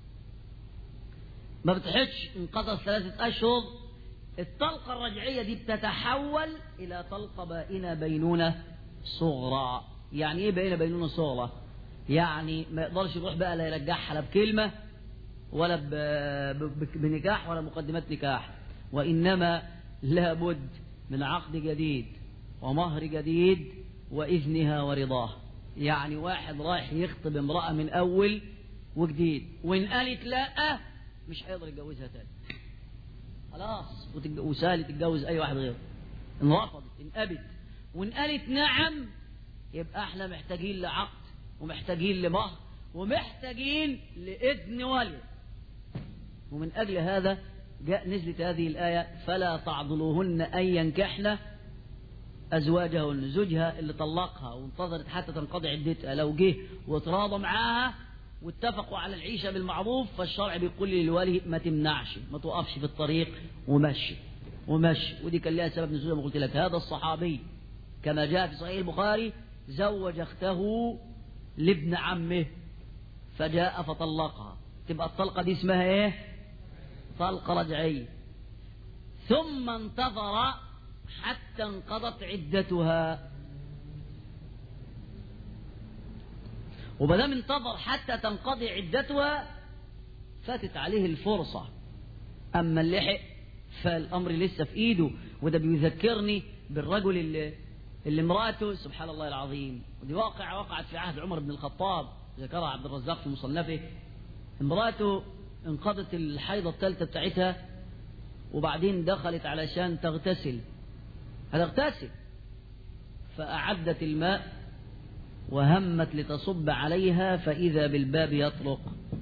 ما بتحجش، انقضت ثلاثة أشهر، الطلقة الرجعية دي بتتحول إلى طلقة بائنة بينونة صغرى. يعني ايه بقينا بينونة صغرى؟ يعني ما يقدرش يروح بقى لا يرجعها لا بكلمة ولا بنكاح ولا مقدمات نكاح، وإنما لابد من عقد جديد ومهر جديد وإذنها ورضاها. يعني واحد رايح يخطب امرأة من أول وجديد، وإن قالت لا مش هيقدر يتجوزها تاني خلاص، وسهل تتجوز أي واحد غيره. إن رفضت، إن أبت، وإن قالت نعم يبقى احنا محتاجين لعقد ومحتاجين لمهر ومحتاجين لإذن ولي. ومن أجل هذا جاء نزلت هذه الآية: فلا تعضلوهن أن ينكحن أزواجهن. زوجها اللي طلقها وانتظرت حتى تنقضي عدتها لو جه وتراضى معاها واتفقوا على العيشة بالمعروف، فالشرع بيقول للولي ما تمنعش، ما توقفش في الطريق ومشي ومشي. ودي كان لها سبب نزول، ما قلت لك. هذا الصحابي كما جاء في صحيح البخاري زوج اخته لابن عمه فجاء فطلقها. تبقى الطلقة دي اسمها ايه؟ طلقة رجعية. ثم انتظر حتى انقضت عدتها، وبدام انتظر حتى تنقضي عدتها فاتت عليه الفرصة. أما اللي لحق فالأمر لسه في إيده. وده بيذكرني بالرجل اللي, اللي امرأته سبحان الله العظيم، ودي واقع وقعت في عهد عمر بن الخطاب، ذكرها عبد الرزاق في مصنفه. امرأته انقضت الحيضة الثالثة بتاعتها وبعدين دخلت علشان تغتسل، هتغتسل فأعدت الماء وهمت لتصب عليها فإذا بالباب يطرق.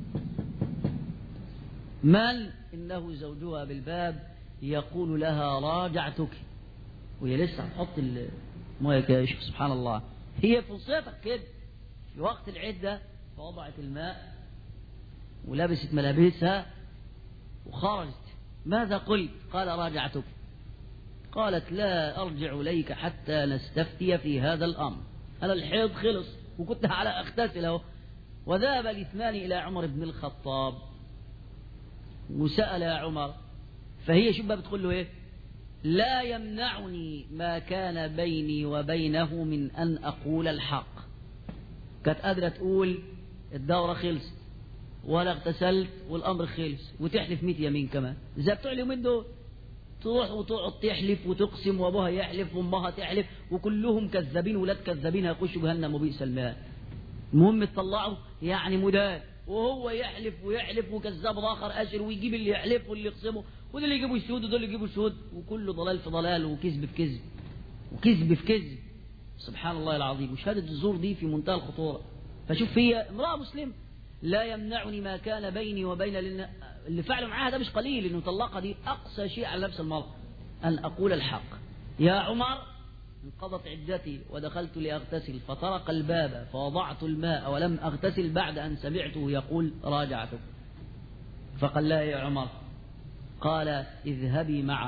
من؟ إنه زوجها بالباب يقول لها راجعتك، وهي لسه هتحط الماء كاش. سبحان الله، هي فرصتك كده في وقت العدة، فوضعت الماء ولبست ملابسها وخرجت. ماذا قلت؟ قال راجعتك. قالت لا أرجع إليك حتى نستفتي في هذا الأمر، أنا الحيض خلص وكنت على أغتسل أهو. وذهب الاثنان إلى عمر بن الخطاب وسأل يا عمر، فهي شو بقى بتقول له إيه؟ لا يمنعني ما كان بيني وبينه من أن أقول الحق. كانت قادرة تقول الدورة خلصت ولا اغتسلت والأمر خلص وتحلف مئة يمين كمان زي بتوع اليومين دول، تروح وتقعد تحلف وتقسم وابوها يحلف وامها تحلف وكلهم كذابين ولاد كذابين هيخشوا جهنم وبئس المآل. المهم تطلعوا يعني مدان، وهو يحلف ويحلف وكذاب اخر اشر، ويجيب اللي يحلف واللي يقسمه، ودول اللي يجيبوا الشهود ودول اللي يجيبوا الشهود، وكله ضلال في ضلال وكذب في كذب وكذب في كذب. سبحان الله العظيم. وشهادة الزور دي في منتهى الخطورة. فشوف هي امرأة مسلمة لا يمنعني ما كان بيني وبين اللي فعلوا معاها ده مش قليل، انه طلقها دي اقصى شيء على نفس المرأة ان اقول الحق. يا عمر انقضت عدتي ودخلت لاغتسل فطرق الباب فوضعت الماء ولم اغتسل بعد ان سمعته يقول راجعتك. فقال لا يا عمر، قال اذهبي معه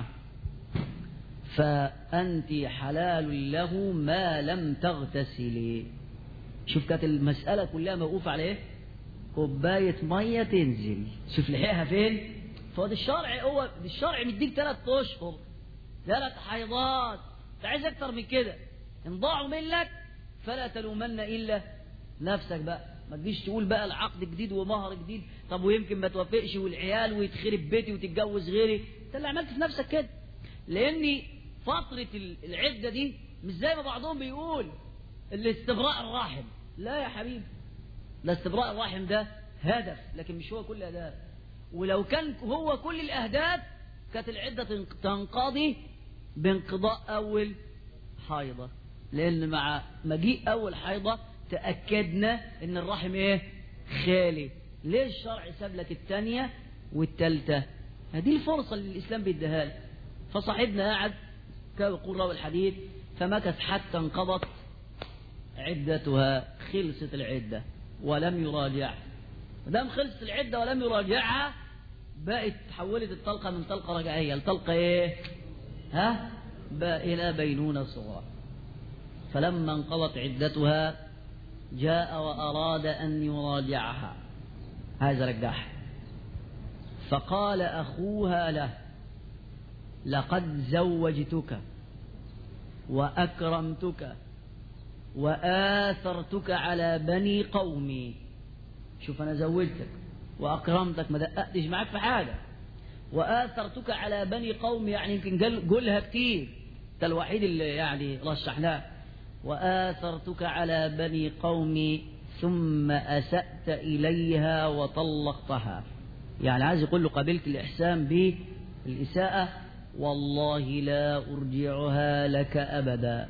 فأنت حلال له ما لم تغتسلي. شوف كانت المسألة كلها موقوفة على ايه؟ كوباية مية تنزل. شوف لحقها فين؟ فهو الشرع، هو الشرع مديك ثلاث اشهر ثلاث حيضات، انت عايز اكتر من كده؟ ان ضاعوا منك فلا تلومن الا نفسك بقى. ما تجيش تقول بقى العقد جديد ومهر جديد، طب ويمكن ما توافقش والعيال ويتخرب بيتي وتتجوز غيري، انت اللي عملت في نفسك كده. لان فترة العدة دي مش زي ما بعضهم بيقول الاستبراء الرحم. لا يا حبيبي، لا، استبراء الرحم ده هدف لكن مش هو كل الاهداف. ولو كان هو كل الاهداف كانت العدة تنقضي بانقضاء اول حيضة، لان مع مجيء اول حيضة تأكدنا ان الرحم ايه؟ خالي. ليه الشرع ساب لك الثانية والثالثة؟ هذه الفرصة اللي الاسلام بيديها لك. فصاحبنا قاعد كما يقول راوي الحديث فمكث حتى انقضت عدتها، خلصت العدة ولم يراجعها. دام خلصت العدة ولم يراجعها بقت تحولت الطلقة من طلقة رجعية لطلقة ايه؟ ها؟ بقى إلى بينونة صغرى. فلما انقضت عدتها جاء وأراد أن يراجعها، هذا رجعها. فقال أخوها له لقد زوجتك وأكرمتك وآثرتك على بني قومي. شوف أنا زودتك وأكرمتك، ما دققتش معاك في حاجة. وآثرتك على بني قومي يعني يمكن قال قولها كتير، أنت الوحيد اللي يعني رشحناه. وآثرتك على بني قومي ثم أسأت إليها وطلقتها. يعني عايز يقول له قبلت الإحسان بالإساءة، والله لا أرجعها لك أبدا.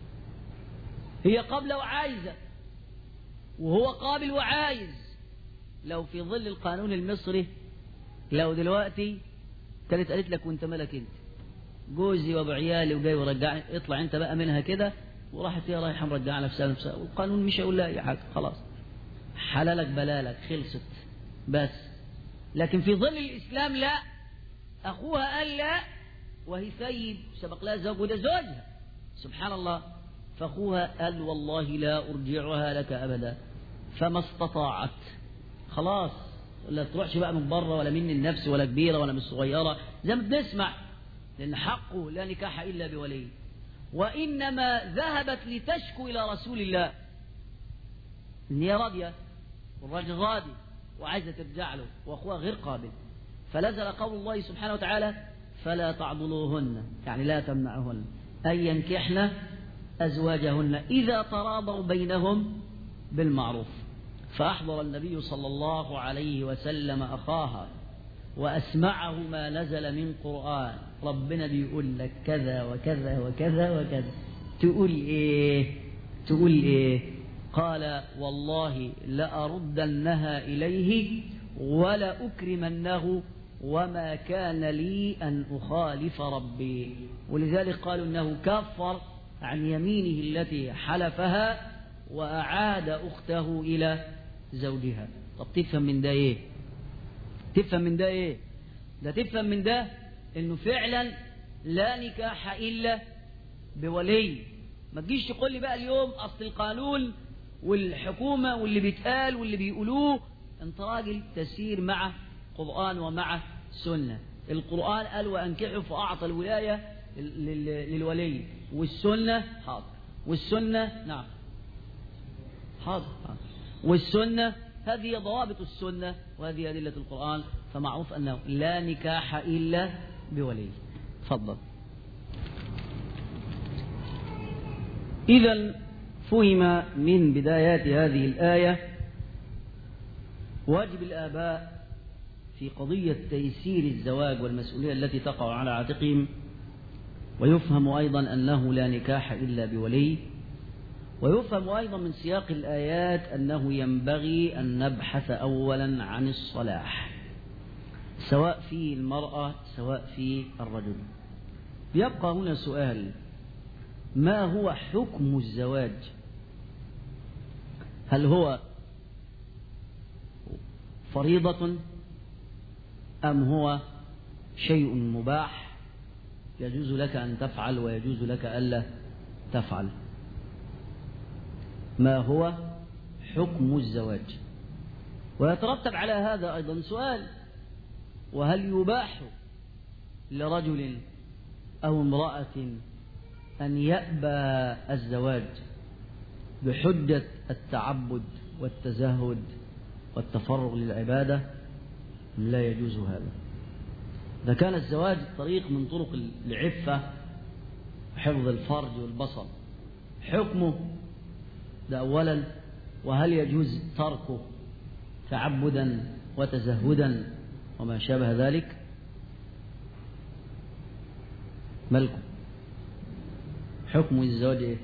هي قابلة وعايزة وهو قابل وعايز. لو في ظل القانون المصري، لو دلوقتي كانت قالت لك وانت مالك انت، جوزي وابو عيالي وجاي ورجعني، اطلع انت بقى منها كده، وراحت هي رايحه مرجعه نفسها نفسها، والقانون مش هيقول لها اي حاجه، خلاص حلالك بلالك خلصت. بس لكن في ظل الاسلام لا، اخوها قال لا وهي ثيب سبق لها زوج وده زوجها، سبحان الله. فاخوها قال والله لا ارجعها لك ابدا، فما استطاعت خلاص لا تروحش بقى من بره ولا من النفس ولا كبيره ولا من صغيره زي ما بنسمع، لان حقه لا نكاح الا بولي. وانما ذهبت لتشكو الى رسول الله ان هي راضيه والراجل راضي وعايزه ترجع له واخوها غير قابل. فنزل قول الله سبحانه وتعالى فلا تعضلوهن، يعني لا تمنعهن ان ينكحن ازواجهن اذا تراضوا بينهم بالمعروف. فأحضر النبي صلى الله عليه وسلم أخاها وأسمعه ما نزل من قرآن، ربنا بيقول لك كذا وكذا وكذا وكذا، تقول إيه تقول إيه؟ قال والله لأردنها إليه ولأكرمنه وما كان لي أن أخالف ربي. ولذلك قالوا أنه كفر عن يمينه التي حلفها وأعاد أخته إلى زوجها. طب تفهم من ده إيه؟ تفهم من ده إيه؟ ده تفهم من ده إنه فعلا لا نكاح إلا بولي. ما تجيش تقول لي بقى اليوم أصل القانون والحكومة واللي بيتقال واللي بيقولوه. أنت راجل تسير مع قرآن ومع سنة. القرآن قال وأنكحوا فأعطى الولاية للولي، والسنة حاضر، والسنة نعم حاضر، والسنة هذه ضوابط السنة وهذه أدلة القرآن. فمعروف أنه لا نكاح إلا بولي. تفضل. إذن فهم من بدايات هذه الآية واجب الآباء في قضية تيسير الزواج والمسؤولية التي تقع على عاتقهم، ويفهم أيضا أنه لا نكاح إلا بولي. ويفهم أيضا من سياق الآيات أنه ينبغي أن نبحث أولا عن الصلاح سواء في المرأة سواء في الرجل. يبقى هنا سؤال: ما هو حكم الزواج؟ هل هو فريضة أم هو شيء مباح يجوز لك أن تفعل ويجوز لك ألا تفعل؟ ما هو حكم الزواج؟ ويترتب على هذا أيضا سؤال: وهل يباح لرجل أو امرأة أن يأبى الزواج بحجة التعبد والتزهد والتفرغ للعبادة أم لا يجوز هذا؟ إذا كان الزواج طريق من طرق العفة وحفظ الفرج والبصر، حكمه ده أولا، وهل يجوز تركه تعبدا وتزهدا وما شابه ذلك؟ مالكم حكم الزواج ايه؟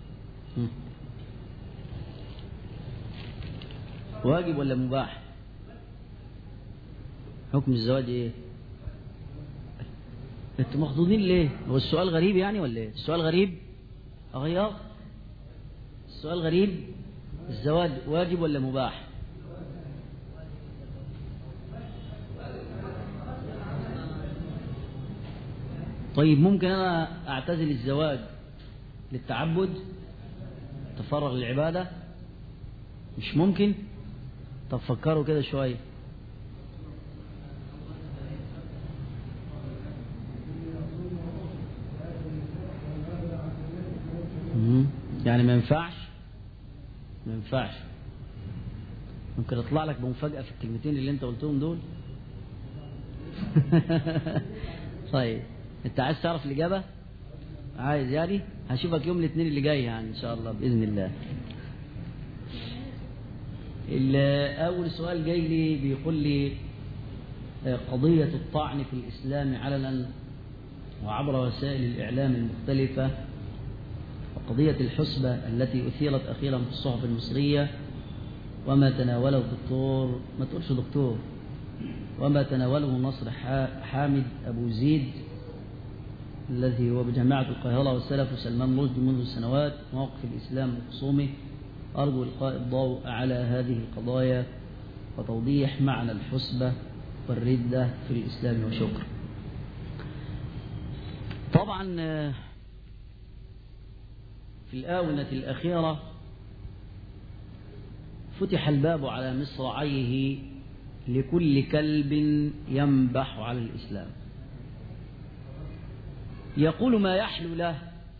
واجب ولا مباح؟ حكم الزواج ايه؟ انتوا مخضوضين ليه؟ هو السؤال غريب يعني ولا ايه؟ السؤال غريب؟ اغير السؤال غريب. الزواج واجب ولا مباح؟ طيب ممكن أنا أعتزل الزواج للتعبد تفرغ للعبادة؟ مش ممكن؟ طب فكروا كده شوية. يعني ما ينفعش؟ ما ينفعش. ممكن اطلع لك بمفاجأة في الكلمتين اللي انت قلتهم دول. طيب انت عايز تعرف الإجابة؟ عايز يعني؟ هشوفك يوم الاثنين اللي جاي يعني ان شاء الله بإذن الله. أول سؤال جاي لي بيقول لي قضية الطعن في الإسلام علنا وعبر وسائل الإعلام المختلفة، وقضية الحسبة التي أثيرت أخيرا في الصحف المصرية، وما تناوله الدكتور، ما تقولش دكتور، وما تناوله نصر حامد أبو زيد الذي هو بجامعة القاهرة والسلف وسلمان رشدي منذ سنوات، موقف الإسلام من خصومه. أرجو إلقاء الضوء على هذه القضايا وتوضيح معنى الحسبة والردة في الإسلام، وشكرا. طبعا في الآونة الأخيرة فتح الباب على مصراعيه لكل كلب ينبح على الإسلام، يقول ما يحلو له،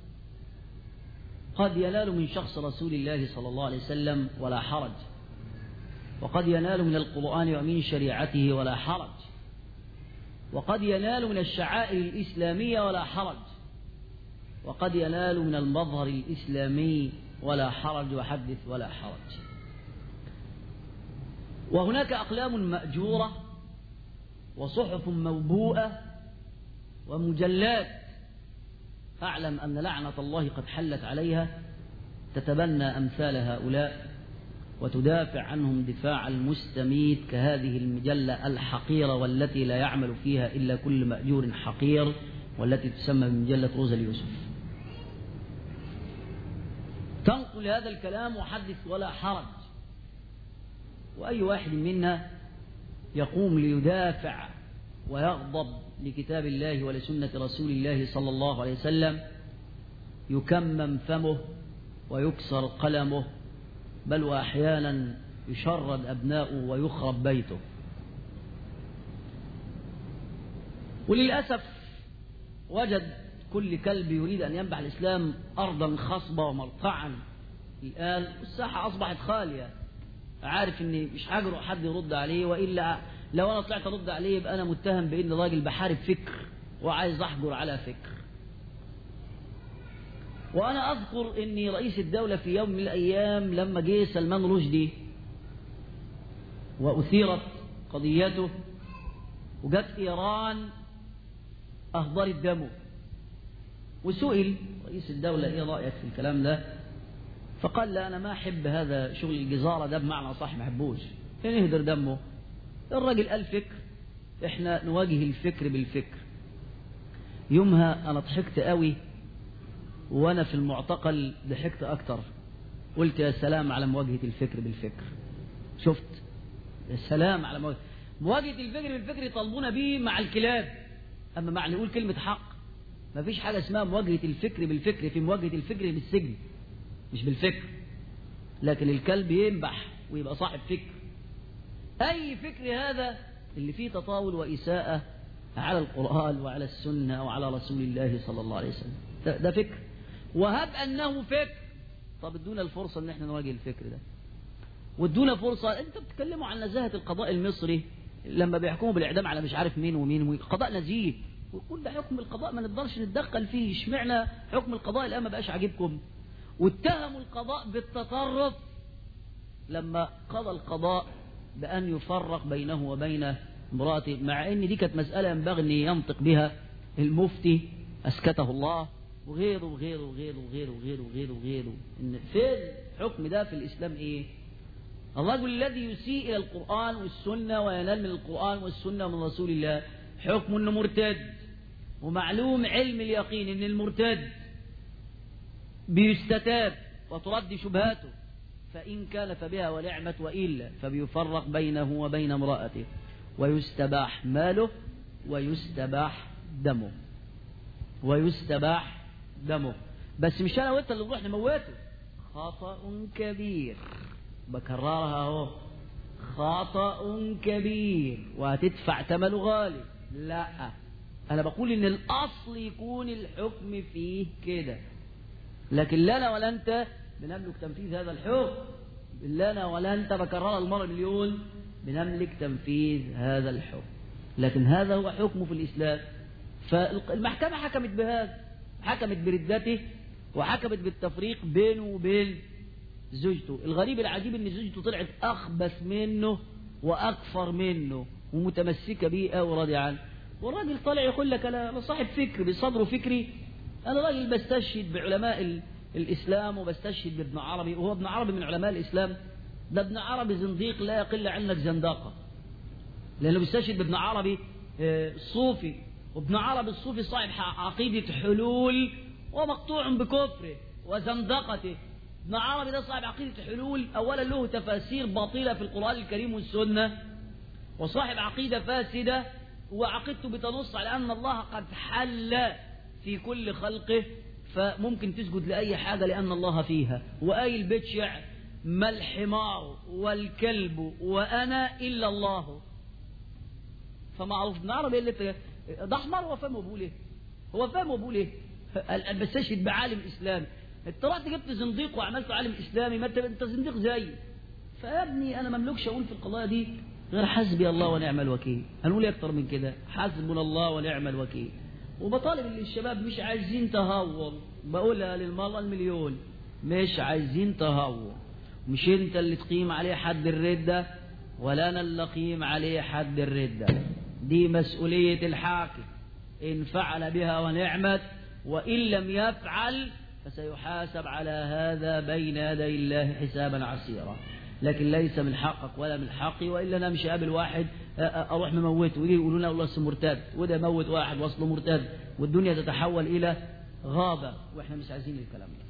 قد ينال من شخص رسول الله صلى الله عليه وسلم ولا حرج، وقد ينال من القرآن ومن شريعته ولا حرج، وقد ينال من الشعائر الإسلامية ولا حرج، وقد ينال من المظهر الإسلامي ولا حرج، وحدث ولا حرج. وهناك أقلام مأجورة وصحف موبوءة ومجلات أعلم أن لعنة الله قد حلت عليها، تتبنى أمثال هؤلاء وتدافع عنهم دفاع المستميت، كهذه المجلة الحقيرة والتي لا يعمل فيها إلا كل مأجور حقير، والتي تسمى بمجلة روزا اليوسف. تنقل هذا الكلام وحدث ولا حرج، وأي واحد منا يقوم ليدافع ويغضب لكتاب الله ولسنة رسول الله صلى الله عليه وسلم يكمم فمه ويكسر قلمه، بل وأحيانا يشرد أبناؤه ويخرب بيته. وللأسف وجد كل كلب يريد أن ينبح الإسلام أرضا خصبة ومرتعا الآن، والساحة أصبحت خالية. عارف إني مش هجرؤ حد يرد عليه، وإلا لو أنا طلعت أرد عليه يبقى أنا متهم بإن راجل بحارب فكر وعايز أحجر على فكر. وأنا أذكر إني رئيس الدولة في يوم من الأيام لما جه سلمان رشدي وأثيرت قضيته وجت إيران أهدرت دمه، وسئل رئيس الدولة إيه رأيك في الكلام ده؟ فقال لا، أنا ما أحب هذا شغل الجزارة ده، بمعنى صح ما أحبوش، يعني يهدر دمه. الراجل قال فكر، إحنا نواجه الفكر بالفكر. يومها أنا ضحكت قوي، وأنا في المعتقل ضحكت أكتر، قلت يا سلام على مواجهة الفكر بالفكر. شفت؟ يا سلام على مواجهة, مواجهة الفكر بالفكر. يطالبون به مع الكلاب، أما مع نقول كلمة حق. ما فيش حاجة اسمها مواجهة الفكر بالفكر، في مواجهة الفكر بالسجن مش بالفكر. لكن الكلب ينبح ويبقى صاحب فكر. أي فكر هذا اللي فيه تطاول وإساءة على القرآن وعلى السنة وعلى رسول الله صلى الله عليه وسلم، ده, ده فكر. وهب أنه فكر، طب ادونا الفرصة ان احنا نواجه الفكر ده، وادونا فرصة. انت بتتكلموا عن نزاهة القضاء المصري لما بيحكموا بالإعدام على مش عارف مين ومين ومين، قضاء نزيه، وكل حكم القضاء ما نقدرش نتدخل فيه. اشمعنى حكم القضاء الآن ما بقاش عاجبكم؟ واتهموا القضاء بالتطرف لما قضى القضاء بأن يفرق بينه وبين امرأته، مع ان دي كانت مسألة ينبغي ان ينطق بها المفتي أسكته الله، وغيره وغيره وغيره وغيره وغيره وغيره وغيره. إن فين حكم ده في الإسلام؟ إيه؟ الرجل الذي يسيء إلى القرآن والسنة وينال من القرآن والسنة من رسول الله حكم إنه مرتد، ومعلوم علم اليقين إن المرتد بيستتاب وترد شبهاته، فإن كان فبها ونعمت، وإلا فبيفرق بينه وبين امرأته، ويستباح ماله ويستباح دمه ويستباح دمه. بس مش أنا وأنت اللي نروح نموته. خطأ كبير، بكررها اهو، خطأ كبير وهتدفع ثمنه غالي. لا، أنا بقول إن الأصل يكون الحكم فيه كده، لكن لا أنا ولا أنت بنملك تنفيذ هذا الحكم. لا أنا ولا أنت بكررها المرة مليون بنملك تنفيذ هذا الحكم، لكن هذا هو حكمه في الإسلام. فالمحكمة حكمت بهذا، حكمت بردته وحكمت بالتفريق بينه وبين زوجته. الغريب العجيب ان زوجته طلعت اخبث منه واكفر منه ومتمسكه بيه قوي وراضي عنه، والراجل طالع يقول لك انا صاحب فكر بصدره فكري، انا راجل بستشهد بعلماء الاسلام وبستشهد بابن عربي، وهو ابن عربي من علماء الاسلام؟ ده ابن عربي زنديق لا يقل عنك زندقه، لانه بيستشهد بابن عربي الصوفي، وابن عربي الصوفي صاحب عقيده حلول ومقطوع بكفره وزندقته. ابن عربي ده صاحب عقيدة حلول، أولا له تفاسير باطلة في القرآن الكريم والسنة، وصاحب عقيدة فاسدة، وعقيدته بتنص على أن الله قد حل في كل خلقه، فممكن تسجد لأي حاجة لأن الله فيها، وآي البيت شعر ما الحمار والكلب وأنا إلا الله. فمعروف ابن عربي اللي ده حمار، هو فاهمه بيقول ايه؟ هو فاهمه بيقول ايه؟ بستشهد بعالم إسلامي، انت رحت جبت زنديق وعملته عالم اسلامي، ما انت زنديق زي. فيا ابني انا مملكش اقول في القضايا دي غير حسبي الله ونعم الوكيل. هنقول اكتر من كده؟ حسبنا الله ونعم الوكيل. وبطالب ان الشباب مش عايزين تهور، بقولها للمرة المليون، مش عايزين تهور. مش انت اللي تقيم عليه حد الردة ولا انا اللي اقيم عليه حد الردة، دي مسؤولية الحاكم، ان فعل بها ونعمت، وان لم يفعل فسيحاسب على هذا بين يدي الله حسابا عسيرا. لكن ليس من حقك ولا من حقي، والا انا مش قابل واحد اروح مموته ويجي يقولوا لنا والله اصل مرتد، وده موت واحد واصله مرتد، والدنيا تتحول الى غابه، واحنا مش عايزين الكلام ده.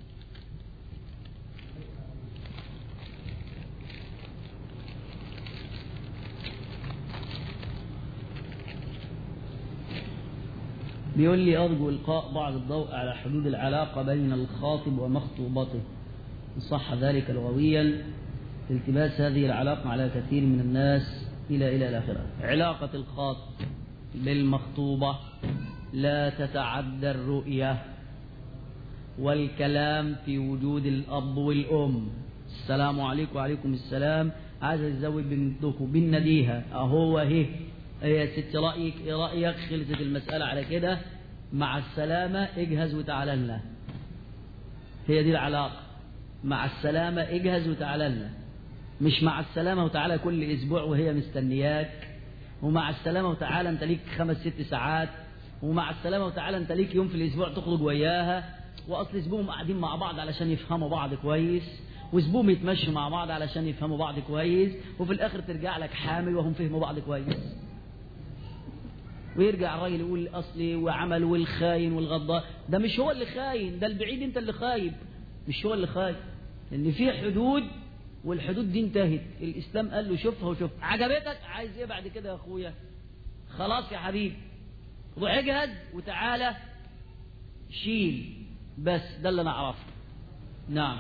بيقول لي أرجو إلقاء بعض الضوء على حدود العلاقة بين الخاطب ومخطوبته، إن صح ذلك لغويا، التباس هذه العلاقة على كثير من الناس إلى إلى الآخرة. علاقة الخاطب بالمخطوبة لا تتعدى الرؤية والكلام في وجود الأب والأم. السلام عليكم وعليكم السلام، عايز أتزوج بنتكم بالنديها أهو وهي يا ست، رأيك إيه؟ رأيك؟ خلصت المسألة على كده، مع السلامة، اجهز وتعالى لنا. هي دي العلاقة، مع السلامة اجهز وتعالى لنا، مش مع السلامة وتعالى كل أسبوع وهي مستنياك، ومع السلامة وتعالى أنت ليك خمس ست ساعات، ومع السلامة وتعالى أنت ليك يوم في الأسبوع تخرج وياها، وأصل أسبوعهم قاعدين مع بعض علشان يفهموا بعض كويس، وأسبوعهم يتمشوا مع بعض علشان يفهموا بعض كويس، وفي الآخر ترجع لك حامل وهم فهموا بعض كويس، ويرجع الراجل يقول أصلي وعمل والخاين والغضاء. ده مش هو اللي خاين، ده البعيد أنت اللي خايب، مش هو اللي خايب، لأن في حدود والحدود دي انتهت. الإسلام قال له شوفها وشوف عجبتك، عايز إيه بعد كده يا أخويا؟ خلاص يا حبيبي روح اجهز وتعالى شيل، بس ده اللي أنا أعرفه. نعم.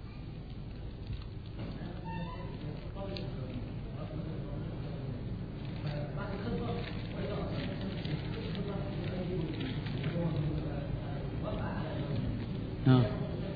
آه.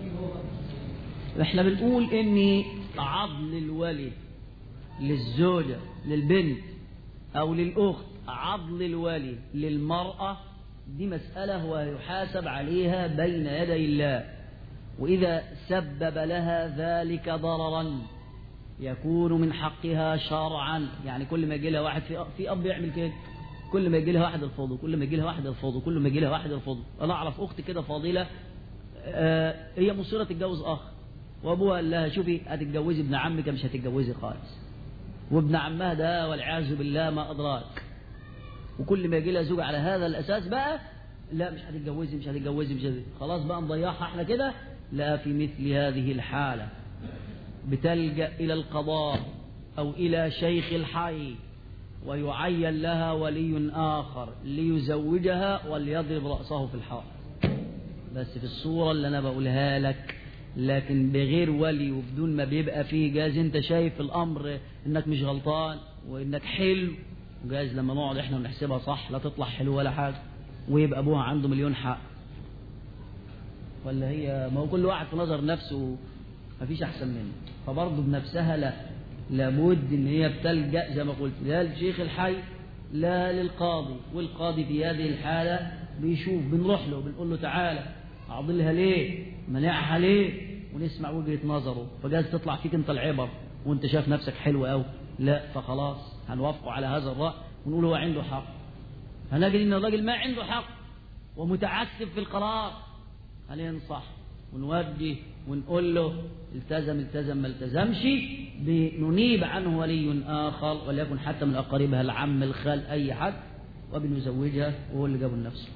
احنا بنقول ان عضل الولي للزوجة للبنت او للاخت، عضل الولي للمرأة، دي مسألة هو يحاسب عليها بين يدي الله، واذا سبب لها ذلك ضررا يكون من حقها شرعا. يعني كل ما يجي لها واحد في في اب يعمل كده، كل ما يجي لها واحد يرفضه، كل ما يجي لها واحد يرفضه، كل ما يجي لها واحد يرفضه. انا اعرف اخت كده فاضله، آه هي مصيرة تتجوز اخ، وابوها قال لها شوفي هتتجوزي ابن عمك مش هتتجوزي خالص، وابن عمها ده والعياذ بالله ما ادراك، وكل ما يجي لها زوج على هذا الاساس بقى لا مش هتتجوزي مش هتتجوزي مش هتتجوزي، خلاص بقى نضيعها احنا كده. لا، في مثل هذه الحالة بتلجأ إلى القضاء أو إلى شيخ الحي، ويعين لها ولي آخر ليزوجها وليضرب رأسه في الحائط، بس في الصورة اللي أنا بقولها لك، لكن بغير ولي وبدون ما بيبقى فيه جاز أنت شايف الأمر إنك مش غلطان وإنك حلو، جاز لما نقعد إحنا ونحسبها صح لا تطلع حلو ولا حاجة، ويبقى أبوها عنده مليون حق. ولا هي ما هو كل واحد في نظر نفسه مفيش أحسن منه. فبرضه بنفسها لا، لابد إن هي بتلجأ زي ما قلت لا للشيخ الحي لا للقاضي، والقاضي في هذه الحالة بيشوف، بنروح له بنقول له تعالى أعضلها ليه؟ منعها ليه؟ ونسمع وجهة نظره، فجاز تطلع فيك أنت العبر وأنت شايف نفسك حلو أوي، لا فخلاص هنوافقه على هذا الرأي ونقول هو عنده حق. هنجد إن الراجل ما عنده حق ومتعسف في القرار، هننصح ونوجه ونقول له التزم التزم ما التزمش، بننيب عنه ولي آخر وليكن حتى من أقاربها، العم الخال أي حد، وبنزوجها وهو اللي جابه لنفسه.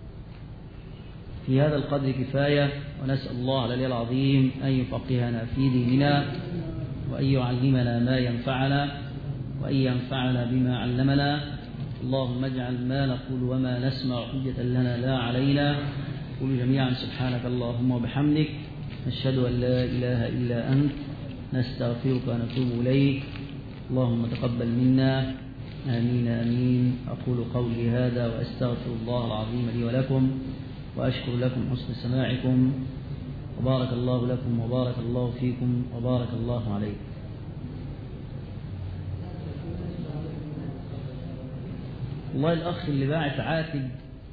في هذا القدر كفاية، ونسأل الله العلي العظيم أن يفقهنا في ديننا وأن يعلمنا ما ينفعنا وأن ينفعنا بما علمنا. اللهم اجعل ما نقول وما نسمع حجة لنا لا علينا. قولوا جميعا سبحانك اللهم وبحمدك، نشهد أن لا إله إلا أنت، نستغفرك ونتوب إليك. اللهم تقبل منا، آمين آمين. أقول قولي هذا وأستغفر الله العظيم لي ولكم، وأشكر لكم حسن سماعكم، وبارك الله لكم وبارك الله فيكم وبارك الله عليكم. والله الأخ اللي باعت عاتب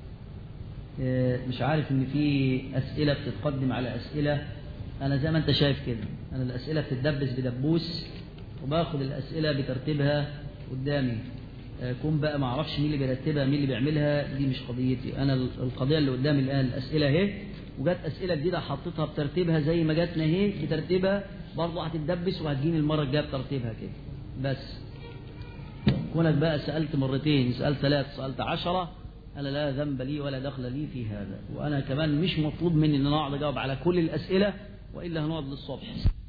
مش عارف إن في أسئلة بتتقدم على أسئلة. أنا زي ما أنت شايف كده، أنا الأسئلة بتدبس بدبوس وباخد الأسئلة بترتيبها قدامي. كون بقى ما اعرفش مين اللي بيرتبها مين اللي بيعملها، دي مش قضيتي. انا القضيه اللي قدامي الان الاسئله اهي، وجات اسئله جديده حطيتها بترتيبها زي ما جاتنا اهي بترتيبها، برضه هتتدبس وهتجيني المره الجايه بترتيبها كده. بس كونك بقى سالت مرتين، سالت ثلاث، سالت عشرة، انا لا ذنب لي ولا دخل لي في هذا، وانا كمان مش مطلوب مني ان انا اقعد اجاوب على كل الاسئله، والا هنقعد للصبح.